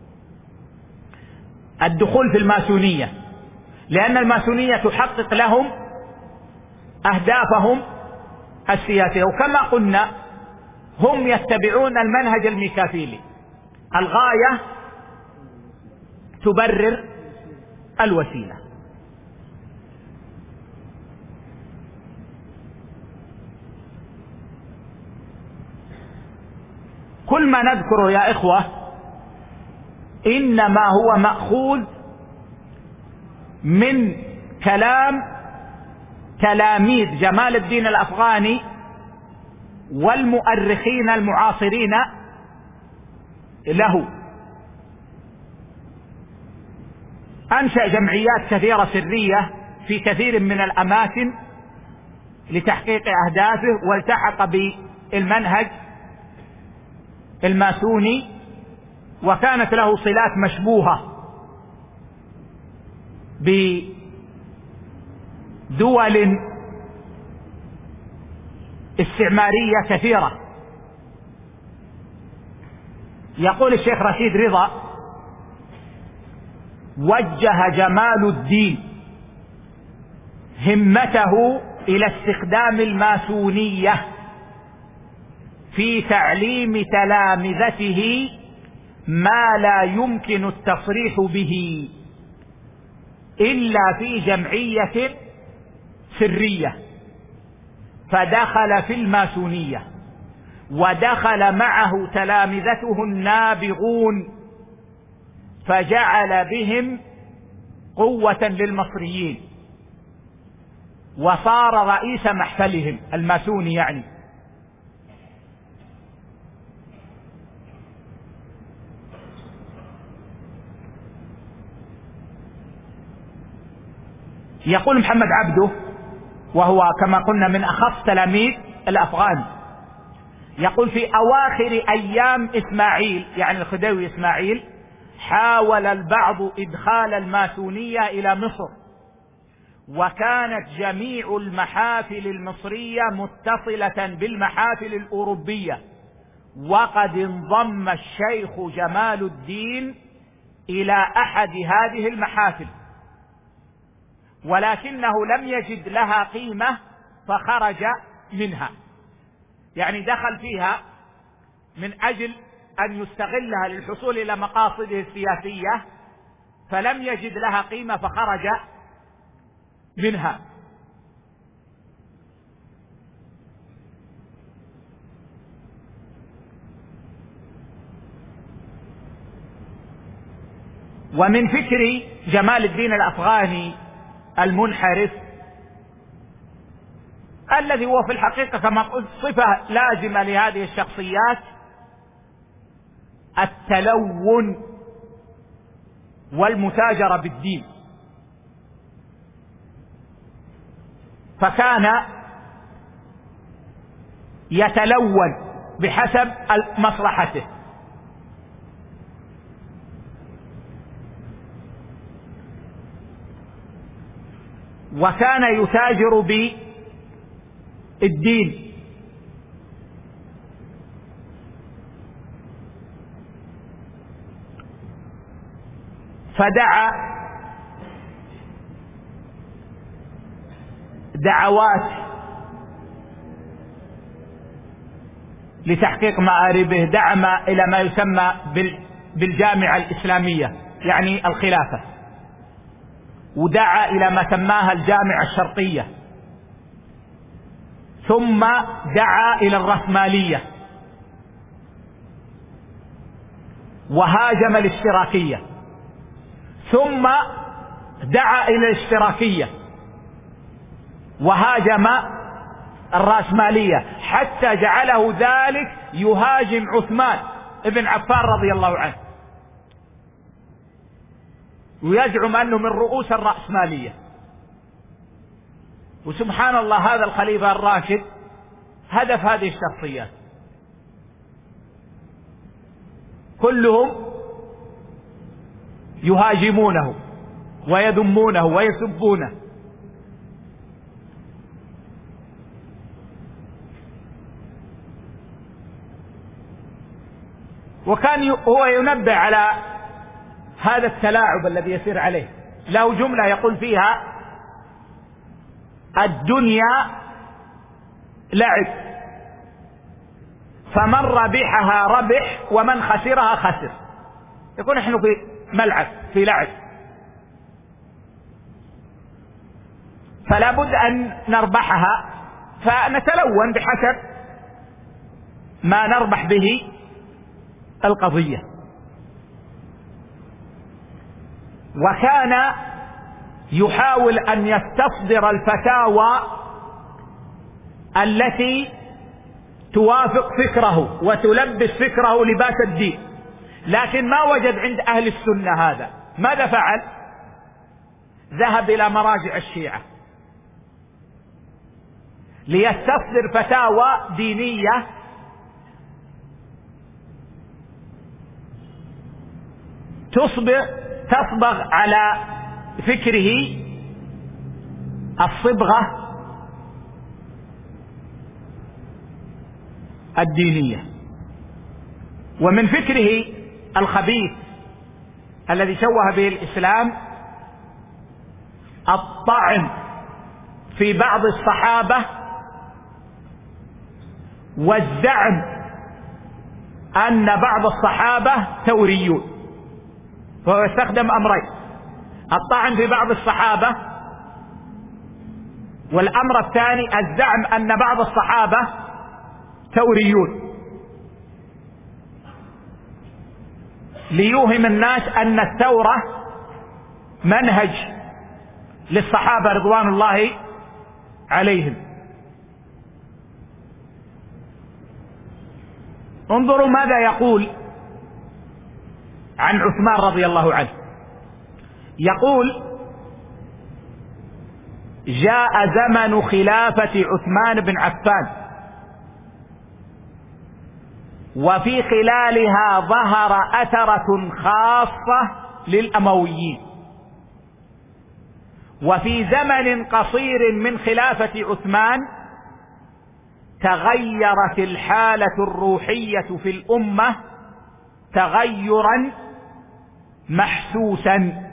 الدخول في الماسونية، لأن الماسونية تحقق لهم أهدافهم السياسية. وكما قلنا هم يتبعون المنهج الميكافيلي، الغاية تبرر الوسيلة. كل ما نذكره يا إخوة إنما هو مأخوذ من كلام تلاميذ جمال الدين الأفغاني والمؤرخين المعاصرين له. أنشأ جمعيات كثيرة سرية في كثير من الأماكن لتحقيق أهدافه، والتحق بالمنهج الماسوني، وكانت له صلات مشبوهة بدول استعمارية كثيرة. يقول الشيخ رشيد رضا: وجه جمال الدين همته إلى استخدام الماسونية في تعليم تلامذته ما لا يمكن التصريح به إلا في جمعية سرية، فدخل في الماسونية ودخل معه تلامذته النابغون، فجعل بهم قوة للمصريين، وصار رئيس محفلهم الماسوني يعني. يقول محمد عبده، وهو كما قلنا من أخص تلاميذ الأفغان، يقول: في أواخر أيام إسماعيل، يعني الخديوي إسماعيل، حاول البعض إدخال الماسونية إلى مصر، وكانت جميع المحافل المصرية متصلة بالمحافل الأوروبية، وقد انضم الشيخ جمال الدين إلى أحد هذه المحافل، ولكنه لم يجد لها قيمة فخرج منها. يعني دخل فيها من أجل أن يستغلها للحصول إلى مقاصده السياسية، فلم يجد لها قيمة فخرج منها. ومن فكر جمال الدين الأفغاني المنحرف، الذي هو في الحقيقة كما قلت صفة لازمة لهذه الشخصيات، التلون والمتاجرة بالدين. فكان يتلون بحسب مصلحته، وكان يتاجر بالدين، فدعا دعوات لتحقيق مآربه، دعم إلى ما يسمى بالجامعة الإسلامية يعني الخلافة، ودعا إلى ما سماها الجامعة الشرقية، ثم دعا إلى الرأسمالية، وهاجم الاشتراكية، ثم دعا إلى الاشتراكية وهاجم الرأسمالية، حتى جعله ذلك يهاجم عثمان ابن عفان رضي الله عنه، ويزعم أنه من رؤوس الرأسمالية. وسبحان الله هذا الخليفة الراشد هدف هذه الشخصيات كلهم يهاجمونه ويذمونه ويسبونه. وكان هو ينبه على هذا التلاعب الذي يسير عليه. له جملة يقول فيها: الدنيا لعب، فمن ربحها ربح ومن خسرها خسر. يقول نحن في ملعب، في لعب، فلا بد أن نربحها، فنتلون بحسب ما نربح به القضية. وكان يحاول أن يستصدر الفتاوى التي توافق فكره وتلبس فكره لباس الدين، لكن ما وجد عند أهل السنة هذا. ماذا فعل؟ ذهب إلى مراجع الشيعة ليستصدر فتاوى دينية تصبغ تصبغ على فكره الصبغة الدينية. ومن فكره الخبيث الذي شوه به الإسلام الطعن في بعض الصحابة والزعم أن بعض الصحابة ثوريون. فهو يستخدم أمرين: الطعن في بعض الصحابة، والأمر الثاني الزعم أن بعض الصحابة ثوريون، ليوهم الناس أن الثورة منهج للصحابة رضوان الله عليهم. انظروا ماذا يقول عن عثمان رضي الله عنه. يقول: جاء زمن خلافة عثمان بن عفان، وفي خلالها ظهر أثرة خاصة للأمويين، وفي زمن قصير من خلافة عثمان تغيرت الحالة الروحية في الأمة تغيرا محسوسا،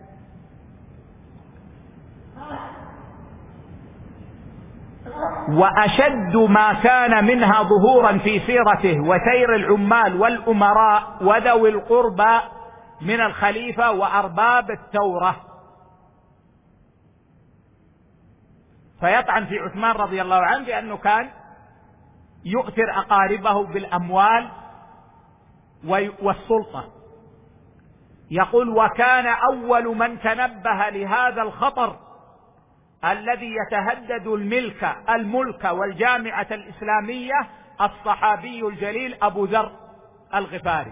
وأشد ما كان منها ظهورا في سيرته وسير العمال والأمراء وذوي القربى من الخليفة وأرباب الثورة. فيطعن في عثمان رضي الله عنه بأنه كان يؤثر أقاربه بالأموال والسلطة. يقول: وكان أول من تنبه لهذا الخطر الذي يتهدد الملك الملك والجامعة الإسلامية الصحابي الجليل أبو ذر الغفاري.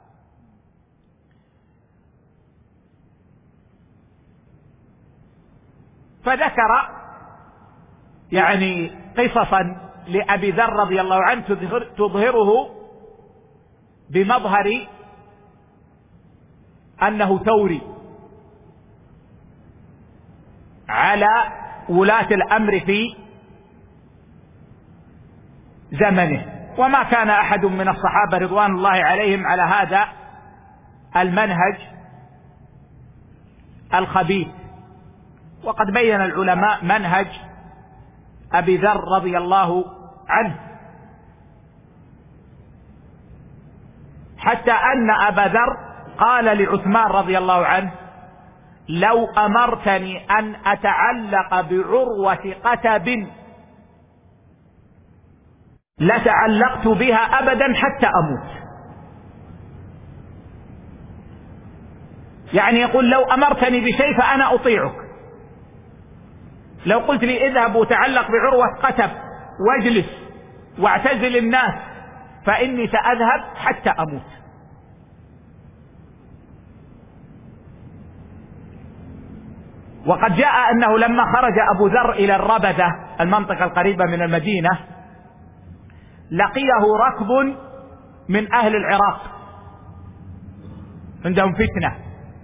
فذكر يعني قصصا لأبي ذر رضي الله عنه تظهره بمظهر أنه ثوري على ولاة الأمر في زمنه، وما كان أحد من الصحابة رضوان الله عليهم على هذا المنهج الخبيث. وقد بين العلماء منهج أبي ذر رضي الله عنه، حتى أن أبا ذر قال لعثمان رضي الله عنه: لو أمرتني أن أتعلق بعروة قتب لتعلقت بها أبدا حتى أموت. يعني يقول: لو أمرتني بشيء فأنا أطيعك. لو قلت لي اذهب وتعلق بعروة قتب واجلس واعتزل الناس فإني سأذهب حتى أموت. وقد جاء أنه لما خرج أبو ذر إلى الربذة المنطقة القريبة من المدينة لقيه ركب من أهل العراق عندهم فتنة،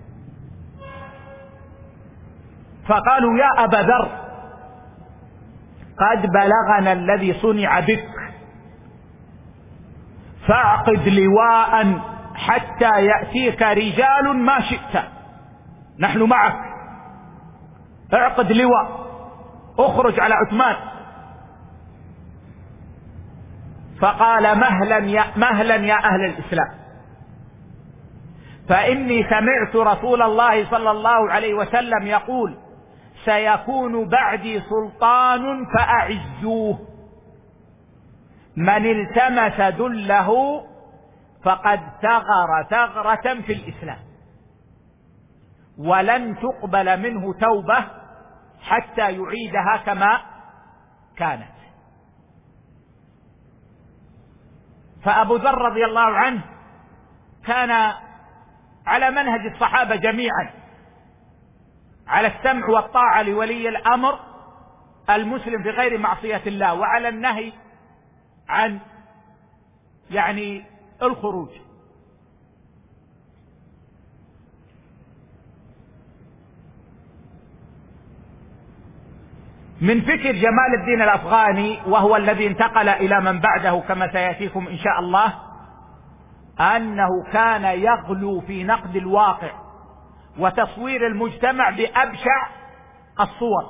فقالوا: يا أبا ذر، قد بلغنا الذي صنع بك، فاعقد لواء حتى يأتيك رجال ما شئت، نحن معك، اعقد لواء، اخرج على عثمان. فقال: مهلا يا, مهلا يا أهل الإسلام، فإني سمعت رسول الله صلى الله عليه وسلم يقول: سيكون بعدي سلطان فأعزوه، من التمس دله فقد ثغر ثغرة في الإسلام، ولن تقبل منه توبة حتى يعيدها كما كانت. فأبو ذر رضي الله عنه كان على منهج الصحابة جميعا، على السمع والطاعة لولي الأمر المسلم في غير معصية الله، وعلى النهي عن يعني الخروج. من فكر جمال الدين الأفغاني، وهو الذي انتقل إلى من بعده كما سيأتيكم إن شاء الله، أنه كان يغلو في نقد الواقع وتصوير المجتمع بأبشع الصور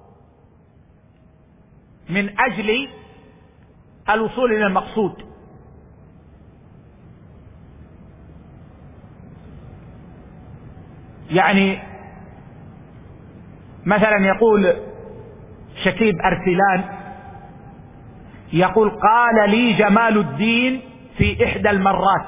من أجل الوصول إلى المقصود. يعني مثلا يقول شكيب أرسلان، يقول: قال لي جمال الدين في إحدى المرات: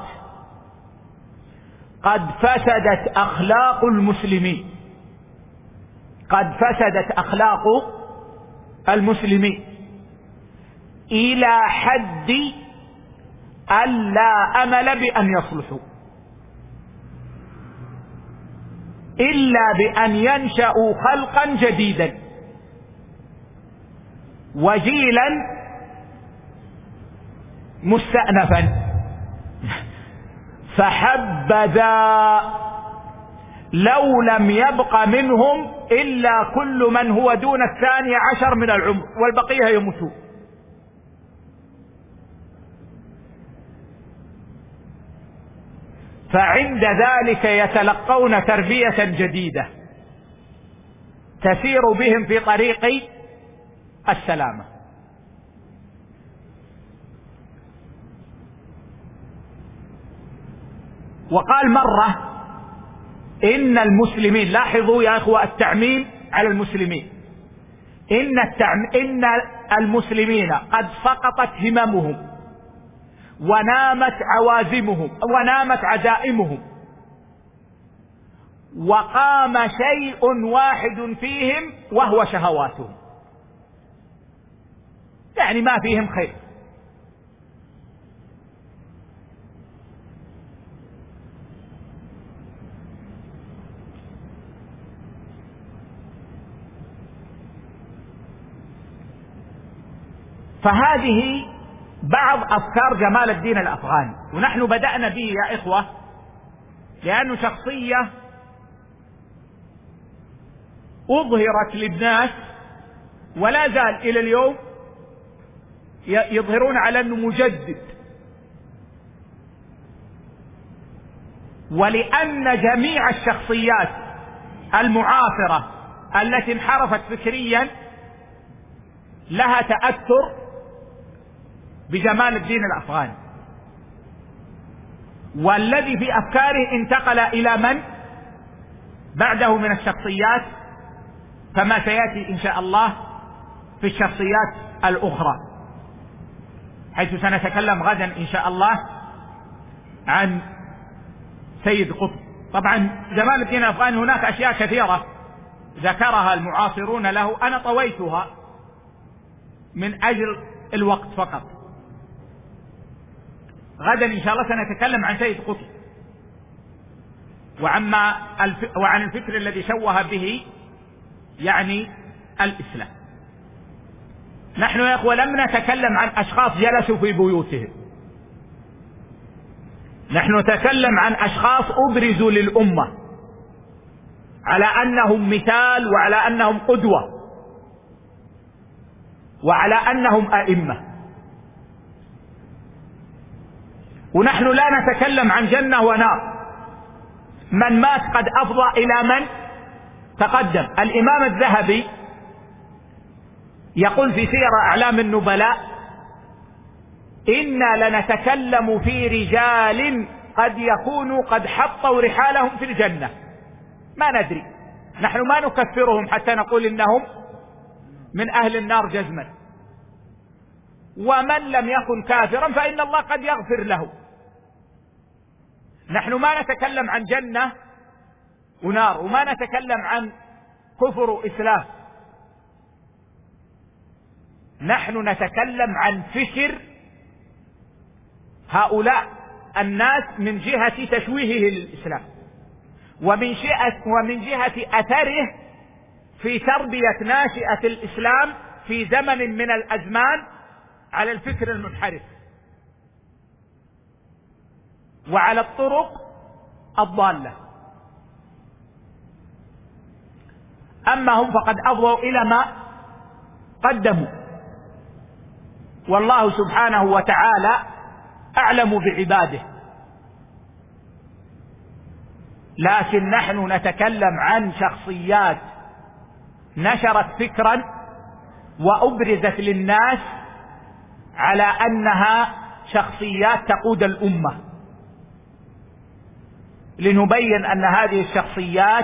قد فسدت أخلاق المسلمين، قد فسدت أخلاق المسلمين إلى حد أن لا أمل بأن يصلحوا إلا بأن ينشأوا خلقا جديدا وجيلا مستأنفا، فحبذا لو لم يبق منهم إلا كل من هو دون الثاني عشر من العمر والبقية يموتون. فعند ذلك يتلقون تربية جديدة تسير بهم في طريق السلامة. وقال مرة إن المسلمين، لاحظوا يا أخوة التعميم على المسلمين، إن, التعم... إن المسلمين قد سقطت هممهم ونامت عوازمهم ونامت عزائمهم، وقام شيء واحد فيهم وهو شهواتهم، يعني ما فيهم خير. فهذه بعض أفكار جمال الدين الأفغاني، ونحن بدأنا به يا إخوة لأنه شخصية أظهرت للناس ولا زال إلى اليوم يظهرون على أنه مجدد، ولأن جميع الشخصيات المعاصرة التي انحرفت فكريا لها تأثر بجمال الدين الأفغاني. والذي في أفكاره انتقل إلى من بعده من الشخصيات، كما سيأتي إن شاء الله في الشخصيات الأخرى، حيث سنتكلم غدا إن شاء الله عن سيد قطب. طبعا جمال الدين الأفغاني هناك أشياء كثيرة ذكرها المعاصرون له، أنا طويتها من أجل الوقت فقط. غدا إن شاء الله سنتكلم عن سيد قطب وعما الف... وعن الفكر الذي شوه به يعني الإسلام. نحن يا أخوة لم نتكلم عن أشخاص جلسوا في بيوتهم، نحن نتكلم عن أشخاص أبرزوا للأمة على أنهم مثال وعلى أنهم قدوة وعلى أنهم أئمة. ونحن لا نتكلم عن جنة ونار، من مات قد أفضى إلى من تقدم. الإمام الذهبي يقول في سير أعلام النبلاء: إنا لنتكلم في رجال قد يكونوا قد حطوا رحالهم في الجنة، ما ندري، نحن ما نكفرهم حتى نقول إنهم من أهل النار جزما، ومن لم يكن كافرا فإن الله قد يغفر له. نحن ما نتكلم عن جنة ونار، وما نتكلم عن كفر وإسلام، نحن نتكلم عن فكر هؤلاء الناس من جهة تشويهه للإسلام، ومن جهة ومن جهة أثره في تربية ناشئة الإسلام في زمن من الأزمان على الفكر المنحرف وعلى الطرق الضالة. أما هم فقد أفضوا إلى ما قدموا، والله سبحانه وتعالى أعلم بعباده. لكن نحن نتكلم عن شخصيات نشرت فكرا وأبرزت للناس على أنها شخصيات تقود الأمة، لنبين أن هذه الشخصيات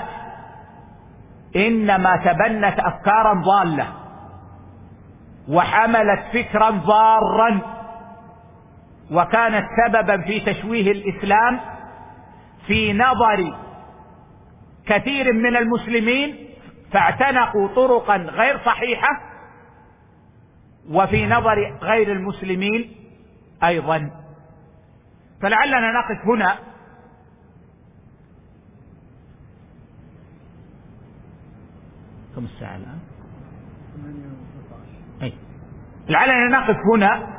إنما تبنت أفكارا ضالة وحملت فكرا ضارا، وكانت سببا في تشويه الإسلام في نظر كثير من المسلمين، فاعتنقوا طرقا غير صحيحة، وفي نظر غير المسلمين أيضا. فلعلنا نقف هنا كم الساعة الآن؟ أي. لعلنا نقف هنا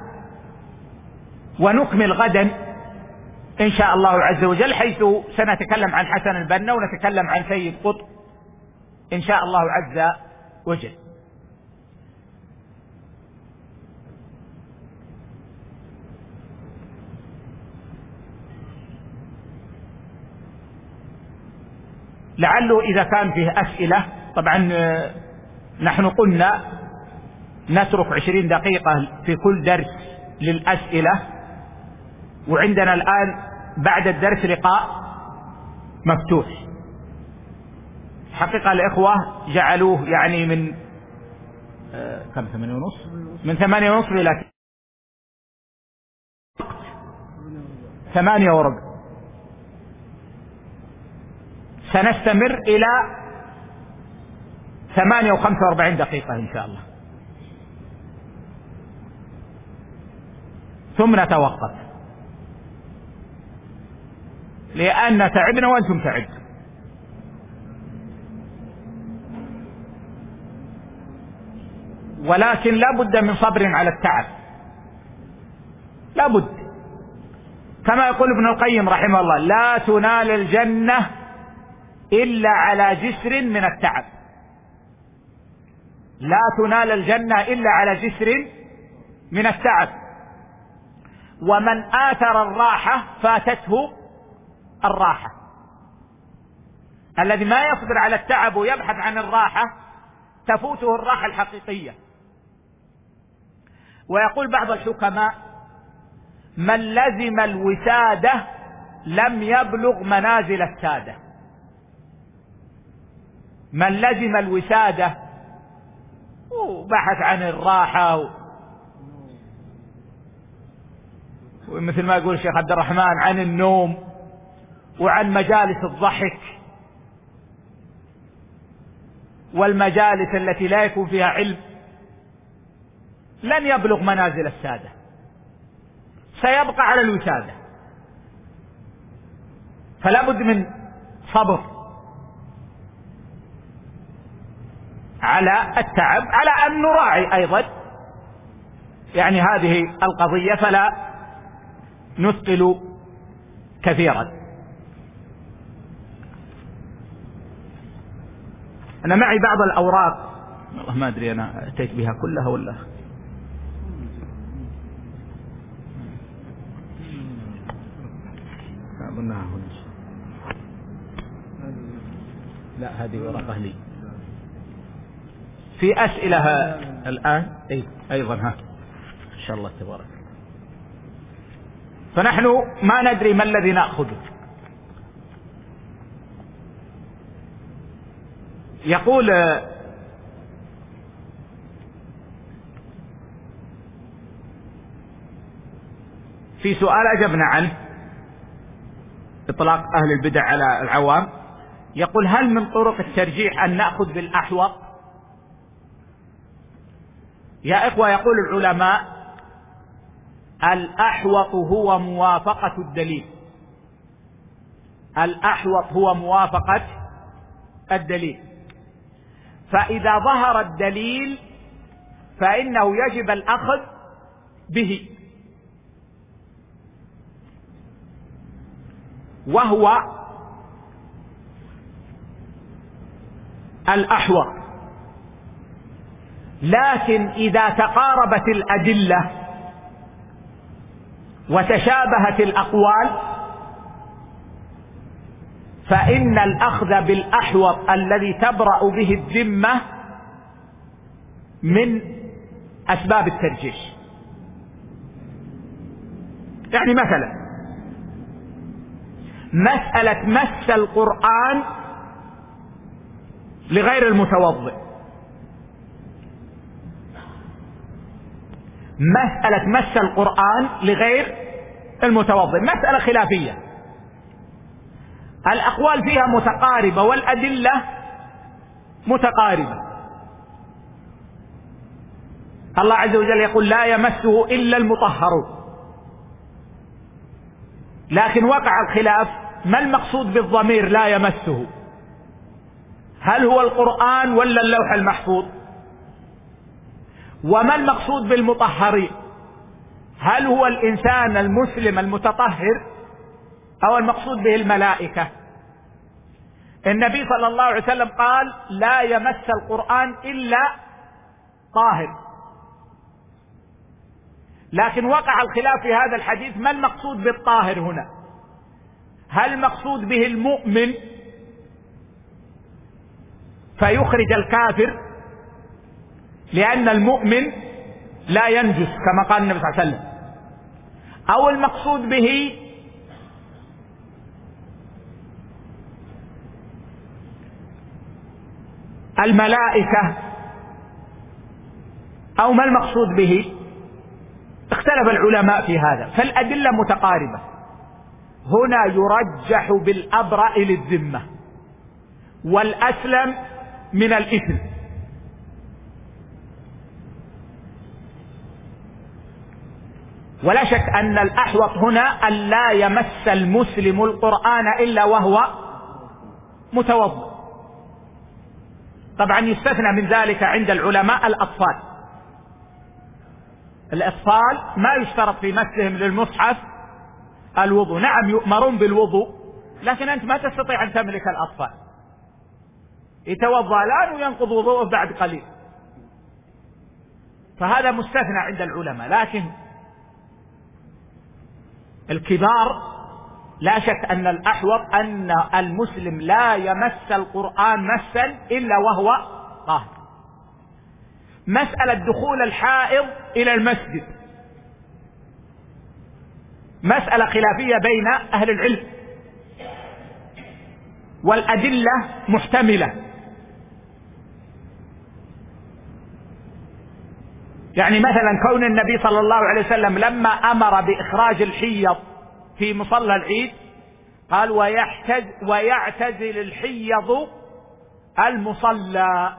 ونكمل غدا إن شاء الله عز وجل، حيث سنتكلم عن حسن البنا ونتكلم عن سيد قطب إن شاء الله عز وجل. لعله إذا كان فيه أسئلة، طبعا نحن قلنا نترك عشرين دقيقة في كل درس للأسئلة، وعندنا الآن بعد الدرس لقاء مفتوح. حقيقة الإخوة جعلوه يعني من آه كم ثمانية ونصف من ثمانية ونصف إلى ثمانية وربع، سنستمر إلى ثمانية وخمسة وأربعين دقيقة إن شاء الله، ثم نتوقف لأن تعبنا وأنتم تعبتم. ولكن لا بد من صبر على التعب، لا بد، كما يقول ابن القيم رحمه الله: لا تنال الجنة إلا على جسر من التعب، لا تنال الجنة إلا على جسر من التعب. ومن آثر الراحة فاتته الراحة. الذي ما يصبر على التعب ويبحث عن الراحة تفوته الراحة الحقيقية. ويقول بعض الحكماء: من لزم الوسادة لم يبلغ منازل السادة. من لزم الوسادة وبحث عن الراحة و... ومثل ما يقول الشيخ عبد الرحمن عن النوم وعن مجالس الضحك والمجالس التي لا يكون فيها علم، لن يبلغ منازل السادة، سيبقى على الوسادة. فلا بد من صبر على التعب، على أن نراعي أيضا يعني هذه القضية فلا نثقل كثيرا. أنا معي بعض الأوراق، والله ما أدري أنا أتيت بها كلها ولا لا، هذه ورقة لي في أسئلة الآن أي أيضا ها إن شاء الله تبارك. فنحن ما ندري ما الذي نأخذه. يقول في سؤال أجبنا عنه، إطلاق أهل البدع على العوام، يقول هل من طرق الترجيح أن نأخذ بالأحوط؟ يا إخوة، يقول العلماء الأحوط هو موافقة الدليل، الأحوط هو موافقة الدليل. فإذا ظهر الدليل فإنه يجب الأخذ به، وهو الأحوط. لكن إذا تقاربت الأدلة وتشابهت الأقوال فإن الأخذ بالأحوط الذي تبرأ به الذمة من أسباب الترجيح. يعني مثلا مسألة مس القرآن لغير المتوضئ، مسألة مس القرآن لغير المتوضئ مسألة خلافية، الأقوال فيها متقاربة والأدلة متقاربة. الله عز وجل يقول لا يمسه إلا المطهرون، لكن وقع الخلاف ما المقصود بالضمير لا يمسه؟ هل هو القرآن ولا اللوح المحفوظ؟ وما المقصود بالمطهرين؟ هل هو الإنسان المسلم المتطهر أو المقصود به الملائكة؟ النبي صلى الله عليه وسلم قال لا يمس القرآن إلا طاهر، لكن وقع الخلاف في هذا الحديث ما المقصود بالطاهر هنا؟ هل المقصود به المؤمن فيخرج الكافر لأن المؤمن لا ينجس كما قال النبي صلى الله عليه وسلم، أو المقصود به الملائكة، أو ما المقصود به؟ اختلف العلماء في هذا، فالأدلة متقاربة. هنا يرجح بالأبرأ للذمة والأسلم من الإثم. ولا شك أن الأحوط هنا أن لا يمس المسلم القرآن إلا وهو متوضئ. طبعا يستثنى من ذلك عند العلماء الأطفال، الأطفال ما يشترط في مسهم للمصحف الوضوء، نعم يؤمرون بالوضوء لكن أنت ما تستطيع أن تملك الأطفال، يتوضأ الآن وينقض وضوءه بعد قليل، فهذا مستثنى عند العلماء. لكن الكبار لا شك أن الأحوط أن المسلم لا يمس القرآن مسا إلا وهو طاهر. مسألة دخول الحائض إلى المسجد مسألة خلافية بين أهل العلم، والأدلة محتملة. يعني مثلا كون النبي صلى الله عليه وسلم لما أمر بإخراج الحيض في مصلى العيد قال ويحتز ويعتزل الحيض المصلى،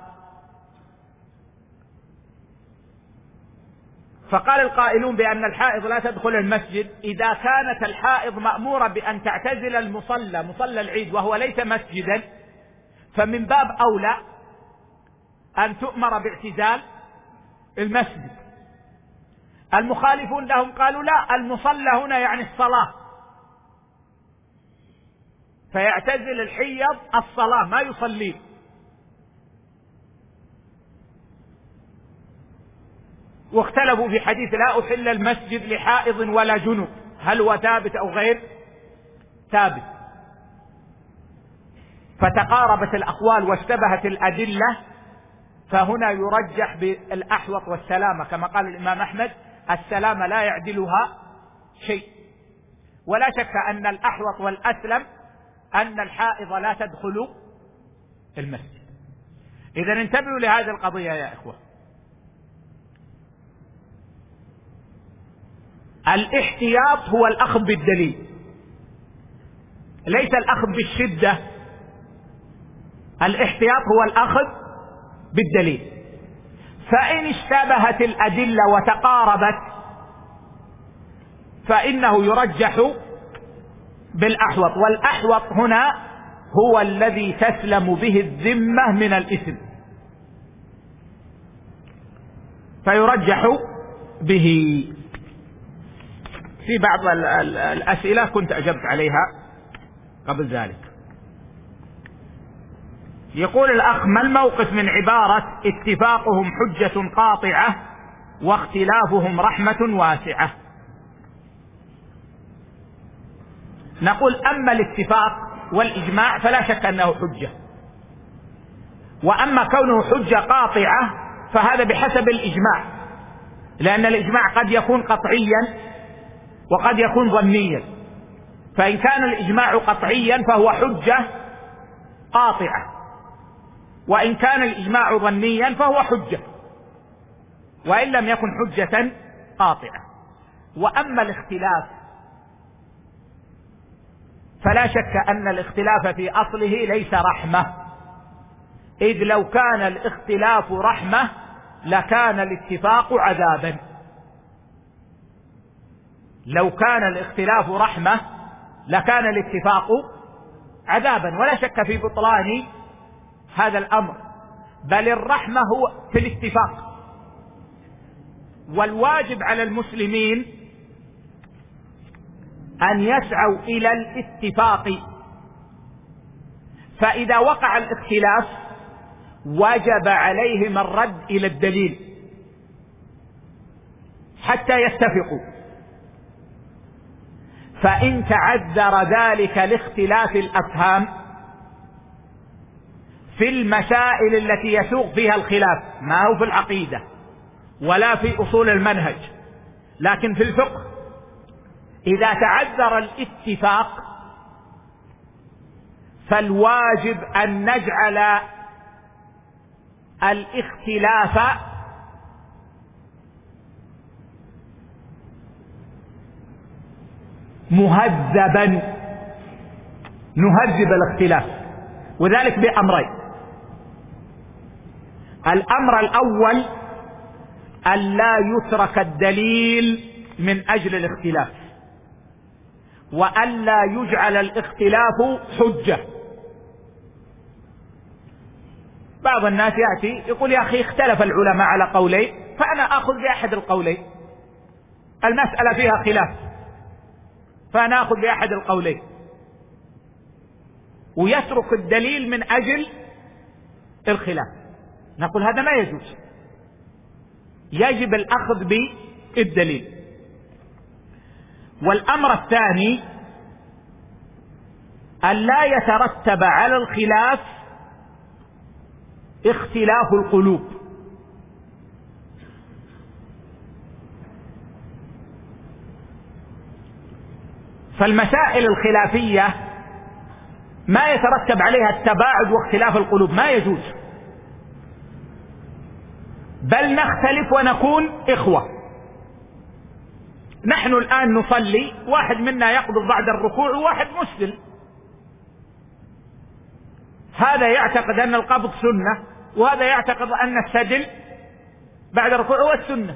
فقال القائلون بأن الحائض لا تدخل المسجد إذا كانت الحائض مأمورة بأن تعتزل المصلى مصلى العيد وهو ليس مسجدا، فمن باب أولى أن تؤمر باعتزال المسجد. المخالفون لهم قالوا لا، المصلى هنا يعني الصلاة، فيعتزل الحيض الصلاة ما يصلي. واختلفوا في حديث لا أحل المسجد لحائض ولا جنب، هل هو ثابت أو غير ثابت؟ فتقاربت الأقوال واشتبهت الأدلة، فهنا يرجح بالأحوط والسلامة، كما قال الإمام أحمد السلامة لا يعدلها شيء. ولا شك أن الأحوط والأسلم أن الحائض لا تدخل المسجد. إذن انتبهوا لهذه القضية يا إخوة. الاحتياط هو الأخذ بالدليل، ليس الأخذ بالشدة. الاحتياط هو الأخذ بالدليل. فإن اشتبهت الأدلة وتقاربت فإنه يرجح بالأحوط، والأحوط هنا هو الذي تسلم به الذمة من الإثم، فيرجح به. في بعض الأسئلة كنت أجبت عليها قبل ذلك. يقول الأخ ما الموقف من عبارة اتفاقهم حجة قاطعة واختلافهم رحمة واسعة؟ نقول أما الاتفاق والإجماع فلا شك أنه حجة، وأما كونه حجة قاطعة فهذا بحسب الإجماع، لأن الإجماع قد يكون قطعيا وقد يكون ظنيا. فإن كان الإجماع قطعيا فهو حجة قاطعة، وإن كان الإجماع ظنيا فهو حجة، وإن لم يكن حجة قاطعة. وأما الاختلاف فلا شك أن الاختلاف في أصله ليس رحمة، إذ لو كان الاختلاف رحمة لكان الاتفاق عذابا. لو كان الاختلاف رحمة لكان الاتفاق عذابا، ولا شك في بطلان هذا الأمر، بل الرحمة هو في الاتفاق. والواجب على المسلمين أن يسعوا إلى الاتفاق، فإذا وقع الاختلاف وجب عليهم الرد إلى الدليل حتى يتفقوا. فإن تعذر ذلك لاختلاف الأفهام في المسائل التي يسوق فيها الخلاف، ما هو في العقيدة ولا في أصول المنهج، لكن في الفقه، إذا تعذر الاتفاق فالواجب أن نجعل الاختلاف مهذبا، نهذب الاختلاف، وذلك بأمرين. الأمر الأول أن لا يترك الدليل من أجل الاختلاف، وأن لا يجعل الاختلاف حجة. بعض الناس يأتي يقول يا أخي اختلف العلماء على قولين فأنا أخذ بأحد القولين، المسألة فيها خلاف فأنا أخذ بأحد القولين، ويترك الدليل من أجل الخلاف. نقول هذا ما يجوز، يجب الأخذ بالدليل. والأمر الثاني أن لا يترتب على الخلاف اختلاف القلوب، فالمسائل الخلافية ما يترتب عليها التباعد واختلاف القلوب، ما يجوز، بل نختلف ونكون إخوة. نحن الآن نصلي، واحد منا يقبض بعد الركوع وواحد مسلم، هذا يعتقد أن القبض سنة وهذا يعتقد أن السجل بعد الركوع هو السنة.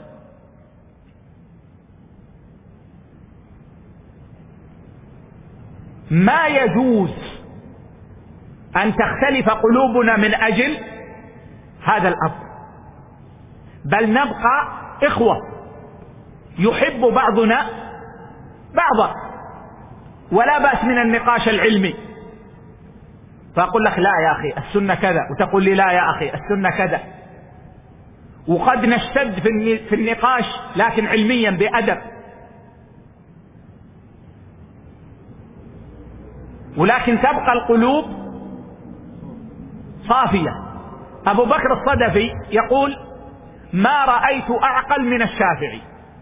ما يجوز أن تختلف قلوبنا من أجل هذا الأمر، بل نبقى إخوة يحب بعضنا بعضا، ولا بأس من النقاش العلمي. فأقول لك لا يا أخي السنة كذا، وتقول لي لا يا أخي السنة كذا، وقد نشتد في النقاش لكن علميا بأدب، ولكن تبقى القلوب صافية. أبو بكر الصدفي يقول: ما رأيت أعقل من الشافعي،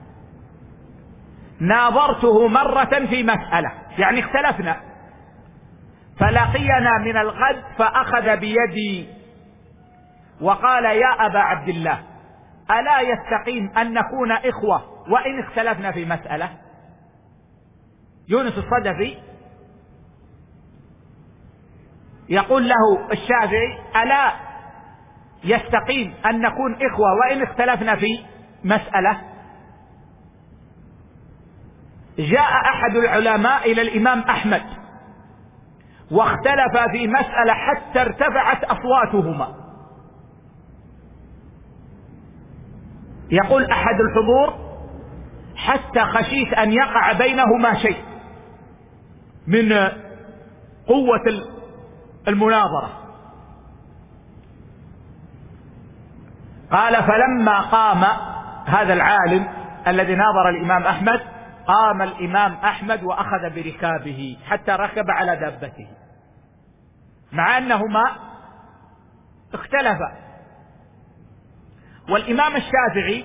ناظرته مرة في مسألة، يعني اختلفنا، فلقينا من الغد فأخذ بيدي وقال: يا أبا عبد الله، ألا يستقيم أن نكون إخوة وإن اختلفنا في مسألة؟ يونس الصدفي يقول له الشافعي: ألا يستقيم أن نكون إخوة وإن اختلفنا في مسألة؟ جاء أحد العلماء إلى الإمام أحمد واختلف في مسألة حتى ارتفعت أصواتهما. يقول أحد الحضور: حتى خشيت أن يقع بينهما شيء من قوة المناظرة. قال: فلما قام هذا العالم الذي ناظر الإمام أحمد، قام الإمام أحمد وأخذ بركابه حتى ركب على دابته، مع أنهما اختلفا. والإمام الشافعي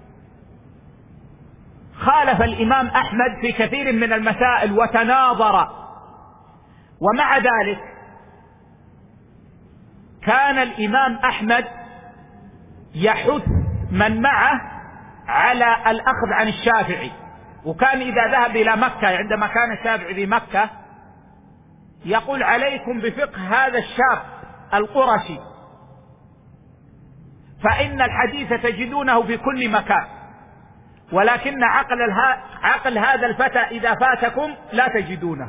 خالف الإمام أحمد في كثير من المسائل وتناظر، ومع ذلك كان الإمام أحمد يحث من معه على الأخذ عن الشافعي، وكان إذا ذهب إلى مكة عندما كان الشافعي في مكة يقول: عليكم بفقه هذا الشاب القرشي، فإن الحديث تجدونه في كل مكان، ولكن عقل, عقل هذا الفتى إذا فاتكم لا تجدونه.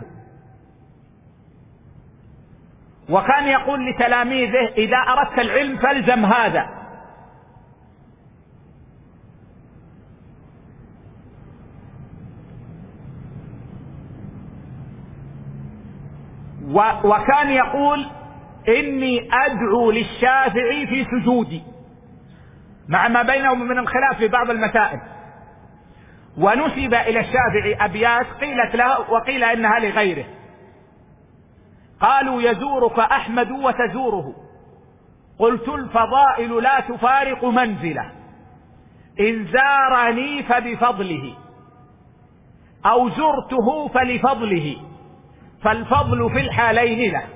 وكان يقول لتلاميذه: إذا أردت العلم فالزم هذا. وكان يقول: إني أدعو للشافعي في سجودي، مع ما بينهم من الخلاف في بعض المسائل. ونسب إلى الشافعي أبيات قيلت له وقيل إنها لغيره. قالوا: يزورك أحمد وتزوره، قلت: الفضائل لا تفارق منزله، إن زارني فبفضله، أو زرته فلفضله، فالفضل في الحالين له.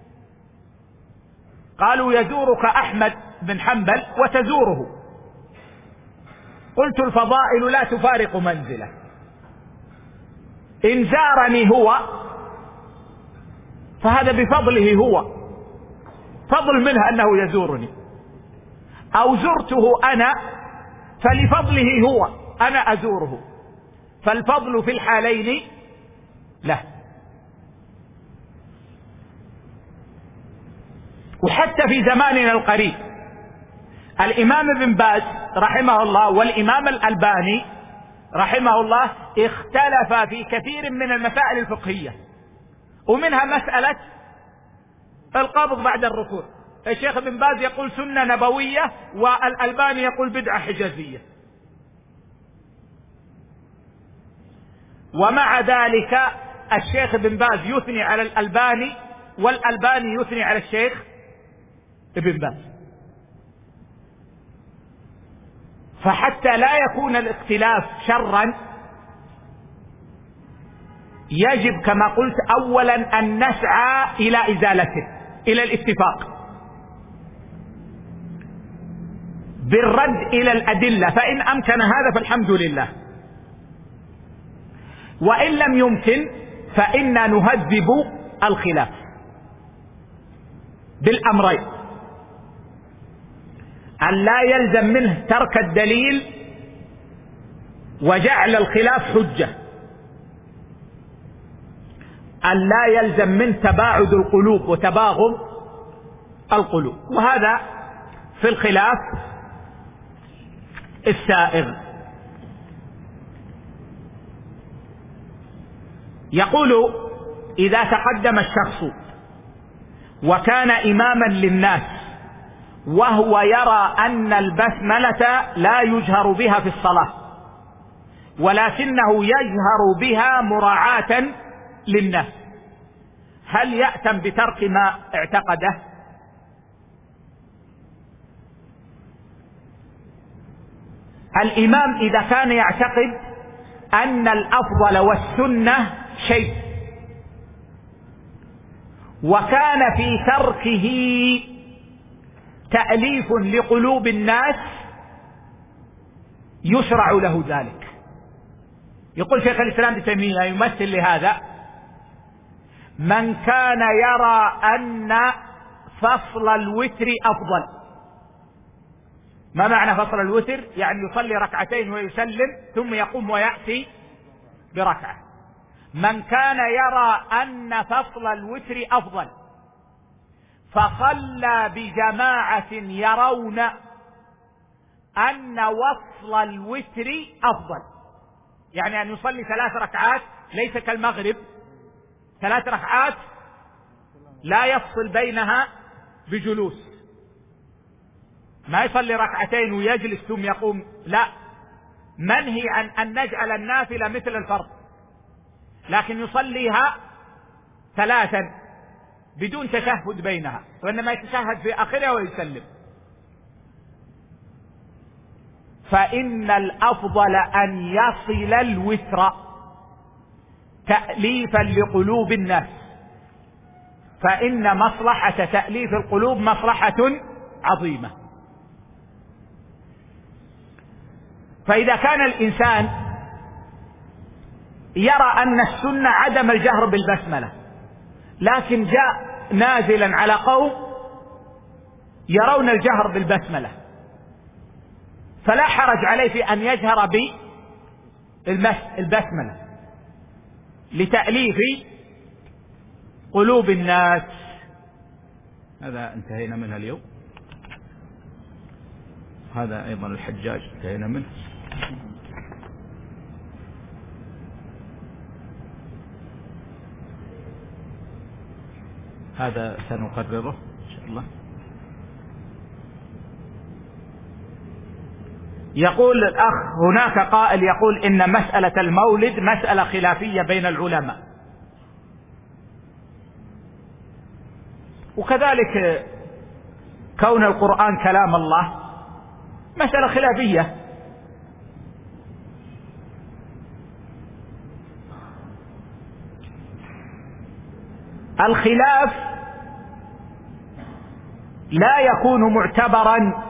قالوا: يزورك أحمد بن حنبل وتزوره، قلت: الفضائل لا تفارق منزله، إن زارني هو فهذا بفضله هو، فضل منه أنه يزورني، أو زرته أنا فلفضله هو، أنا أزوره، فالفضل في الحالين له. وحتى في زماننا القريب الإمام ابن باز رحمه الله والإمام الألباني رحمه الله اختلفا في كثير من المسائل الفقهية، ومنها مسألة القبض بعد الركوع. الشيخ ابن باز يقول سنة نبوية، والألباني يقول بدعة حجازية. ومع ذلك الشيخ ابن باز يثني على الألباني والألباني يثني على الشيخ ابن باز. فحتى لا يكون الاختلاف شرا يجب كما قلت أولا أن نسعى إلى إزالته، إلى الاتفاق بالرد إلى الأدلة، فإن أمكن هذا فالحمد لله، وإن لم يمكن فإنا نهذب الخلاف بالأمرين: أن لا يلزم منه ترك الدليل وجعل الخلاف حجة، أن لا يلزم من تباعد القلوب وتباغض القلوب، وهذا في الخلاف السائغ. يقول: إذا تقدم الشخص وكان إماما للناس وهو يرى أن البسملة لا يجهر بها في الصلاة ولكنه يجهر بها مراعاة للناس، هل يأتم بترك ما اعتقده؟ الإمام إذا كان يعتقد أن الأفضل والسنة شيء وكان في تركه تأليف لقلوب الناس يشرع له ذلك. يقول شيخ الإسلام ابن تيمية يمثل لهذا: من كان يرى أن فصل الوتر أفضل. ما معنى فصل الوتر؟ يعني يصلي ركعتين ويسلم ثم يقوم ويأتي بركعة. من كان يرى أن فصل الوتر أفضل فصلى بجماعة يرون أن وصل الوتر أفضل، يعني أن يصلي ثلاث ركعات ليس كالمغرب، ثلاث ركعات لا يفصل بينها بجلوس، ما يصلي ركعتين ويجلس ثم يقوم، لا، منهي عن أن نجعل النافلة مثل الفرض، لكن يصليها ثلاثا بدون تشهد بينها، وإنما يتشهد في آخرها ويسلم. فإن الأفضل أن يصل الوتر تأليفا لقلوب الناس، فإن مصلحة تأليف القلوب مصلحة عظيمة. فإذا كان الإنسان يرى أن السنة عدم الجهر بالبسملة، لكن جاء نازلا على قوم يرون الجهر بالبسملة، فلا حرج عليه في أن يجهر بالبسملة لتأليف قلوب الناس. هذا انتهينا منها اليوم. هذا أيضا الحجاج انتهينا منه. هذا سنقرره إن شاء الله. يقول الأخ: هناك قائل يقول إن مسألة المولد مسألة خلافية بين العلماء، وكذلك كون القرآن كلام الله مسألة خلافية. الخلاف لا يكون معتبرا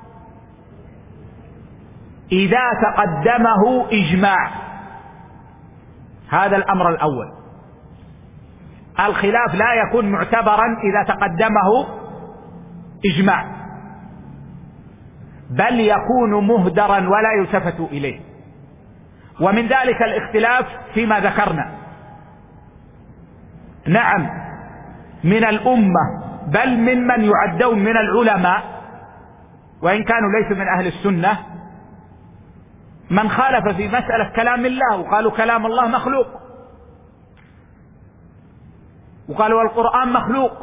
إذا تقدمه إجماع، هذا الأمر الأول. الخلاف لا يكون معتبرا إذا تقدمه إجماع، بل يكون مهدرا ولا يلتفت إليه. ومن ذلك الاختلاف فيما ذكرنا، نعم، من الأمة بل ممن يعدون من العلماء وإن كانوا ليسوا من أهل السنة من خالف في مسألة كلام الله وقالوا كلام الله مخلوق، وقالوا القرآن مخلوق،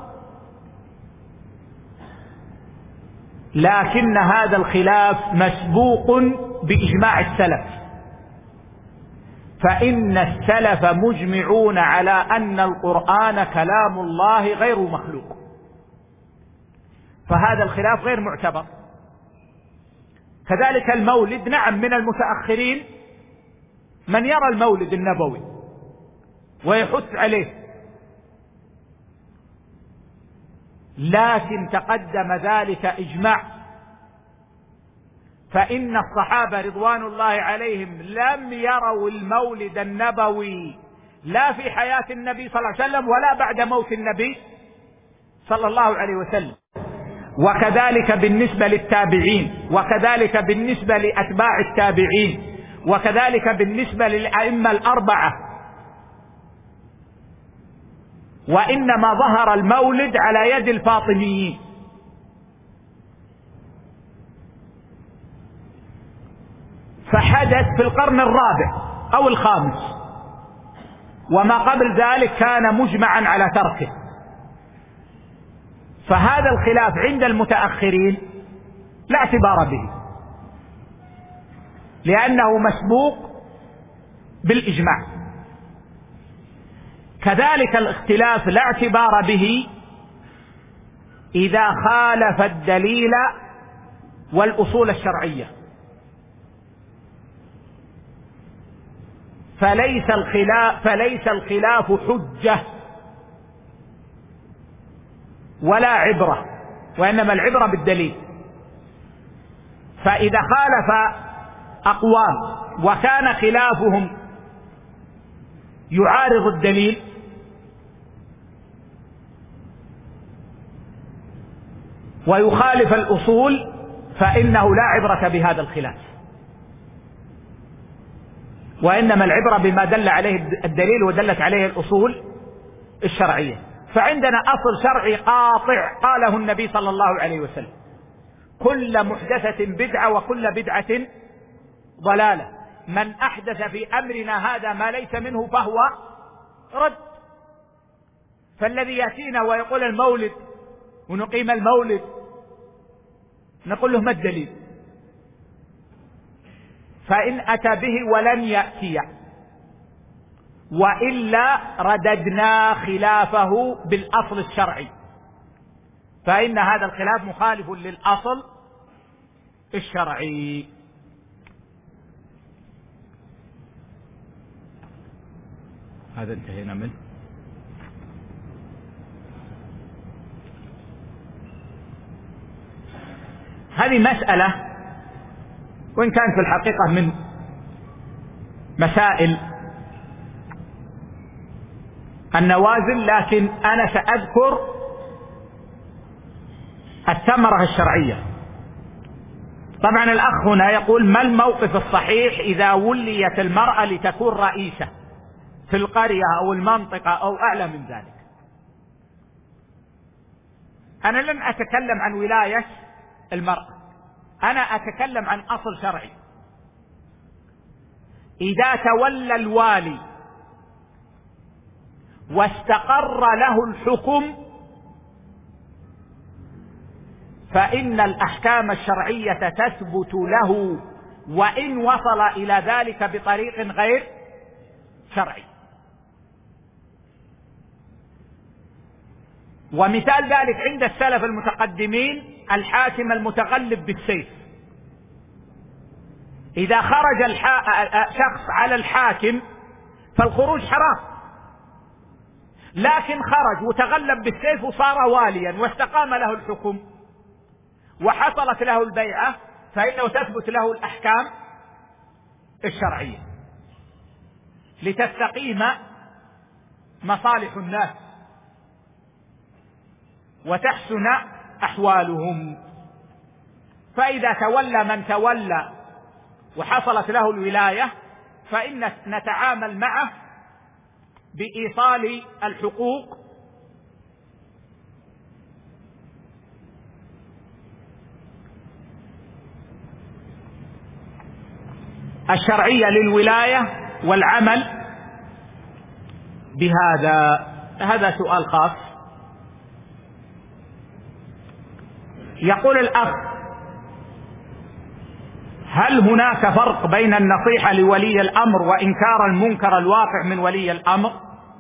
لكن هذا الخلاف مسبوق بإجماع السلف، فإن السلف مجمعون على أن القرآن كلام الله غير مخلوق، فهذا الخلاف غير معتبر. كذلك المولد، نعم، من المتأخرين من يرى المولد النبوي ويحث عليه، لكن تقدم ذلك إجماع، فإن الصحابة رضوان الله عليهم لم يروا المولد النبوي لا في حياة النبي صلى الله عليه وسلم ولا بعد موت النبي صلى الله عليه وسلم. وكذلك بالنسبة للتابعين، وكذلك بالنسبة لأتباع التابعين، وكذلك بالنسبة للأئمة الأربعة. وإنما ظهر المولد على يد الفاطميين. فحدث في القرن الرابع أو الخامس، وما قبل ذلك كان مجمعا على تركه. فهذا الخلاف عند المتأخرين لا اعتبار به، لأنه مسبوق بالإجماع. كذلك الاختلاف لا اعتبار به إذا خالف الدليل والأصول الشرعية، فليس الخلاف, فليس الخلاف حجة ولا عبرة، وإنما العبرة بالدليل. فإذا خالف أقوام وكان خلافهم يعارض الدليل ويخالف الأصول فإنه لا عبرة بهذا الخلاف، وإنما العبرة بما دل عليه الدليل ودلت عليه الأصول الشرعية. فعندنا أصل شرعي قاطع قاله النبي صلى الله عليه وسلم: كل محدثة بدعة وكل بدعة ضلالة، من أحدث في أمرنا هذا ما ليس منه فهو رد. فالذي يأتينا ويقول المولد ونقيم المولد نقول له ما الدليل؟ فإن أتى به ولن يأتي وإلا رددنا خلافه بالأصل الشرعي، فإن هذا الخلاف مخالف للأصل الشرعي. هذا انتهينا منه. هذه مسألة وإن كانت في الحقيقة من مسائل النوازل، لكن أنا سأذكر الثمرة الشرعية. طبعا الأخ هنا يقول: ما الموقف الصحيح إذا وليت المرأة لتكون رئيسة في القرية أو المنطقة أو أعلى من ذلك؟ أنا لن أتكلم عن ولاية المرأة، أنا أتكلم عن أصل شرعي. إذا تولى الوالي واستقر له الحكم فإن الأحكام الشرعية تثبت له، وإن وصل إلى ذلك بطريق غير شرعي. ومثال ذلك عند السلف المتقدمين الحاكم المتغلب بالسيف. إذا خرج شخص على الحاكم فالخروج حرام، لكن خرج وتغلب بالسيف وصار واليا واستقام له الحكم وحصلت له البيعة فإنه تثبت له الأحكام الشرعية لتستقيم مصالح الناس وتحسن أحوالهم. فإذا تولى من تولى وحصلت له الولاية فإن نتعامل معه بإيصال الحقوق الشرعية للولاية والعمل بهذا. هذا سؤال خاص. يقول الأخ: هل هناك فرق بين النصيحة لولي الأمر وإنكار المنكر الواقع من ولي الأمر؟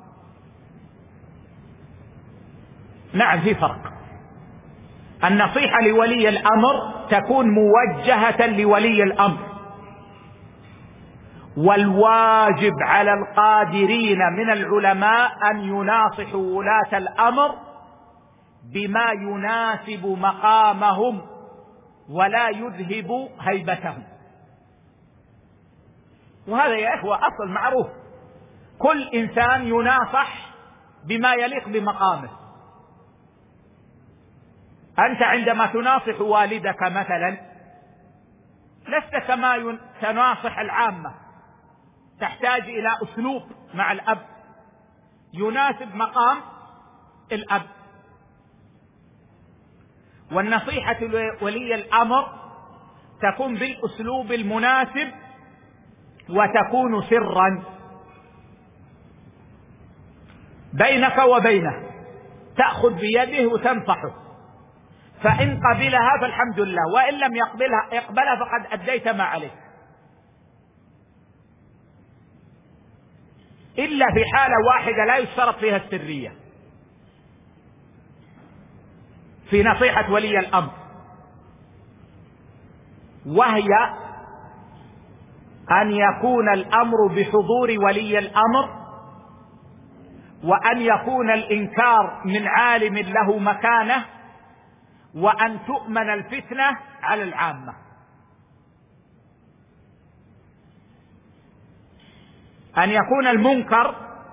نعم، في فرق. النصيحة لولي الأمر تكون موجهة لولي الأمر، والواجب على القادرين من العلماء أن يناصحوا ولاة الأمر بما يناسب مقامهم ولا يذهب هيبتهم. وهذا يا إخوة أصل معروف، كل إنسان يناصح بما يليق بمقامه. أنت عندما تناصح والدك مثلا لست كما تناصح العامة، تحتاج إلى أسلوب مع الأب يناسب مقام الأب. والنصيحة لولي الأمر تكون بالأسلوب المناسب وتكون سرا بينك وبينه، تأخذ بيده وتنصحه، فإن قبلها فالحمد لله، وإن لم يقبلها يقبلها فقد أديت ما عليك. إلا في حالة واحدة لا يشترط فيها السرية في نصيحة ولي الأمر، وهي أن يكون الأمر بحضور ولي الأمر، وأن يكون الإنكار من عالم له مكانة، وأن تؤمن الفتنة على العامة. أن يكون المنكر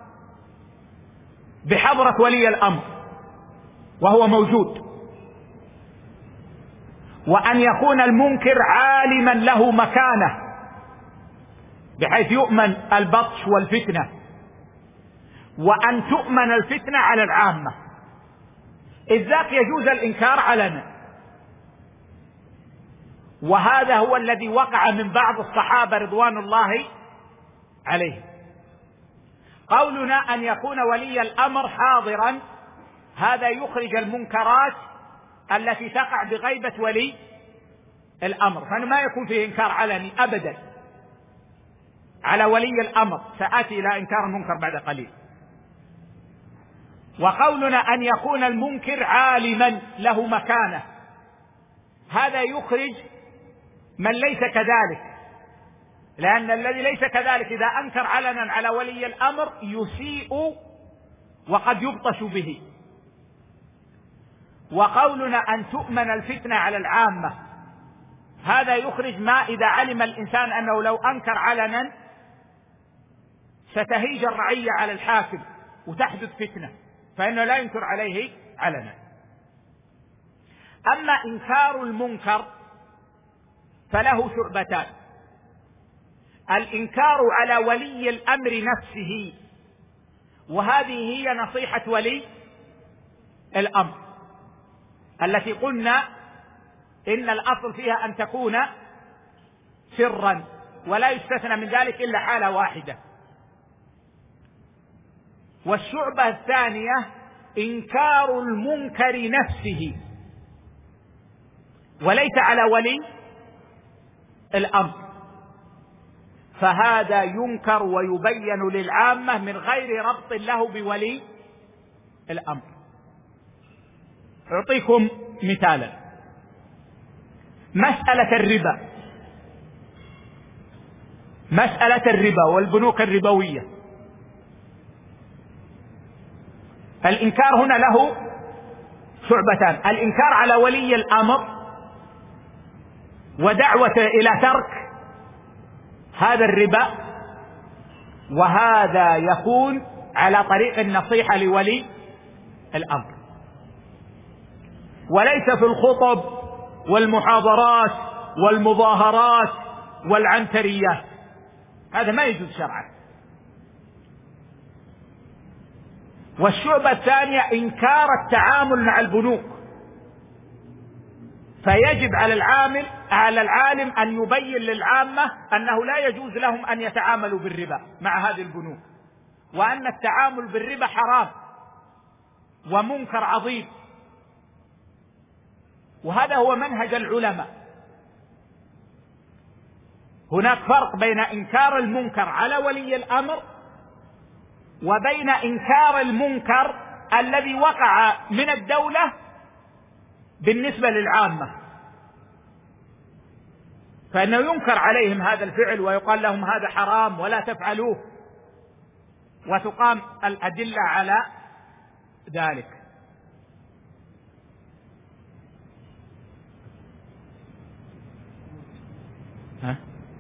بحضرة ولي الأمر وهو موجود، وأن يكون المنكر عالما له مكانة بحيث يؤمن البطش والفتنة، وأن تؤمن الفتنة على العامة، إذ ذاك يجوز الإنكار علنا. وهذا هو الذي وقع من بعض الصحابة رضوان الله عليهم. قولنا أن يكون ولي الأمر حاضرا هذا يخرج المنكرات التي تقع بغيبة ولي الأمر، فما يكون فيه إنكار علني أبدا على ولي الأمر. سآتي إلى إنكار المنكر بعد قليل. وقولنا أن يكون المنكر عالما له مكانة هذا يخرج من ليس كذلك، لأن الذي ليس كذلك إذا أنكر علنا على ولي الأمر يسيء وقد يبطش به. وقولنا أن تؤمن الفتنة على العامة هذا يخرج ما إذا علم الإنسان أنه لو أنكر علنا ستهيج الرعية على الحاكم وتحدث فتنة، فإنه لا ينكر عليه علنا. أما إنكار المنكر فله شعبتان: الإنكار على ولي الأمر نفسه، وهذه هي نصيحة ولي الأمر التي قلنا إن الأصل فيها أن تكون سرا، ولا يستثنى من ذلك إلا حالة واحدة. والشعبة الثانية إنكار المنكر نفسه وليس على ولي الأمر، فهذا ينكر ويبين للعامة من غير ربط له بولي الأمر. أعطيكم مثالا: مسألة الربا، مسألة الربا والبنوك الربوية، الإنكار هنا له شعبتان: الإنكار على ولي الأمر ودعوة إلى ترك هذا الربا، وهذا يكون على طريق النصيحة لولي الأمر، وليس في الخطب والمحاضرات والمظاهرات والعنتريات، هذا ما يجوز شرعا. والشعبة الثانية إنكار التعامل مع البنوك، فيجب على العامل على العالم أن يبين للعامة أنه لا يجوز لهم أن يتعاملوا بالربا مع هذه البنوك، وأن التعامل بالربا حرام ومنكر عظيم. وهذا هو منهج العلماء. هناك فرق بين إنكار المنكر على ولي الأمر وبين إنكار المنكر الذي وقع من الدولة بالنسبة للعامة، فإنه ينكر عليهم هذا الفعل ويقال لهم هذا حرام ولا تفعلوه، وتقام الأدلة على ذلك. ها؟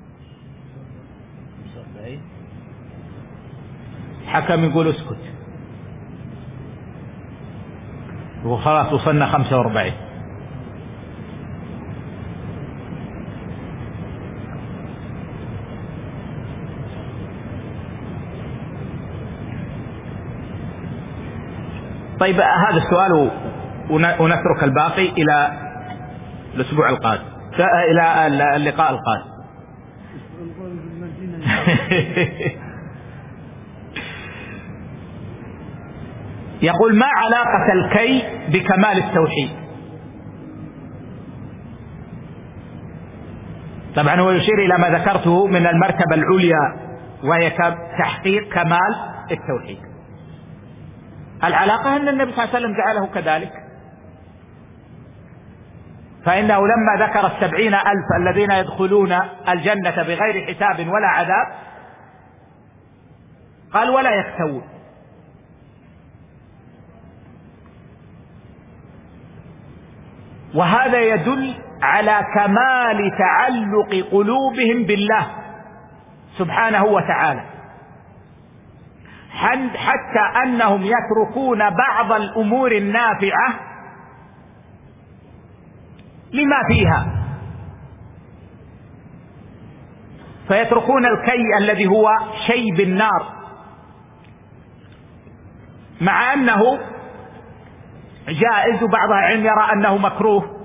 حكم يقول اسكت وخلاص وصلنا خمسة واربعين. طيب هذا السؤال ونترك الباقي إلى الأسبوع القادم، إلى اللقاء القادم. يقول: ما علاقة الكي بكمال التوحيد؟ طبعا هو يشير إلى ما ذكرته من المرتبة العليا وهي تحقيق كمال التوحيد. العلاقة أن النبي صلى الله عليه وسلم جعله كذلك، فإنه لما ذكر السبعين ألف الذين يدخلون الجنة بغير حساب ولا عذاب قال: ولا يكتوون. وهذا يدل على كمال تعلق قلوبهم بالله سبحانه وتعالى، حتى أنهم يتركون بعض الأمور النافعة لما فيها، فيتركون الكي الذي هو شيب النار مع أنه جائز، وبعض العلم يرى أنه مكروه،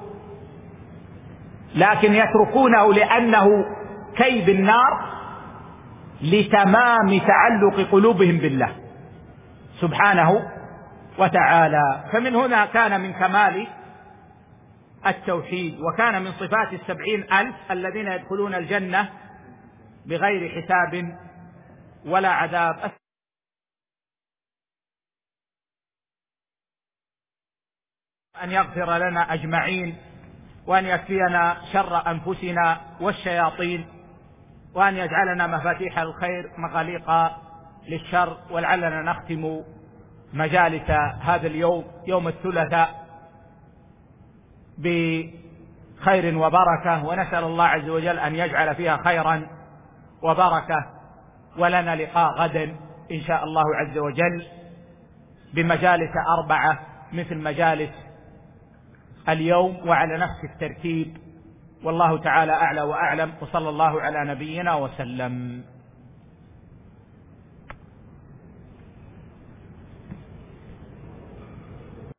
لكن يتركونه لأنه كي بالنار لتمام تعلق قلوبهم بالله سبحانه وتعالى. فمن هنا كان من كمال التوحيد، وكان من صفات السبعين ألف الذين يدخلون الجنة بغير حساب ولا عذاب. أن يغفر لنا أجمعين، وأن يكفينا شر أنفسنا والشياطين، وأن يجعلنا مفاتيح الخير مغاليق للشر. ولعلنا نختم مجالس هذا اليوم يوم الثلاثاء بخير وبركة، ونسأل الله عز وجل أن يجعل فيها خيرا وبركة. ولنا لقاء غدا إن شاء الله عز وجل بمجالس أربعة مثل مجالس اليوم وعلى نفس الترتيب، والله تعالى أعلى وأعلم، وصلى الله على نبينا وسلم.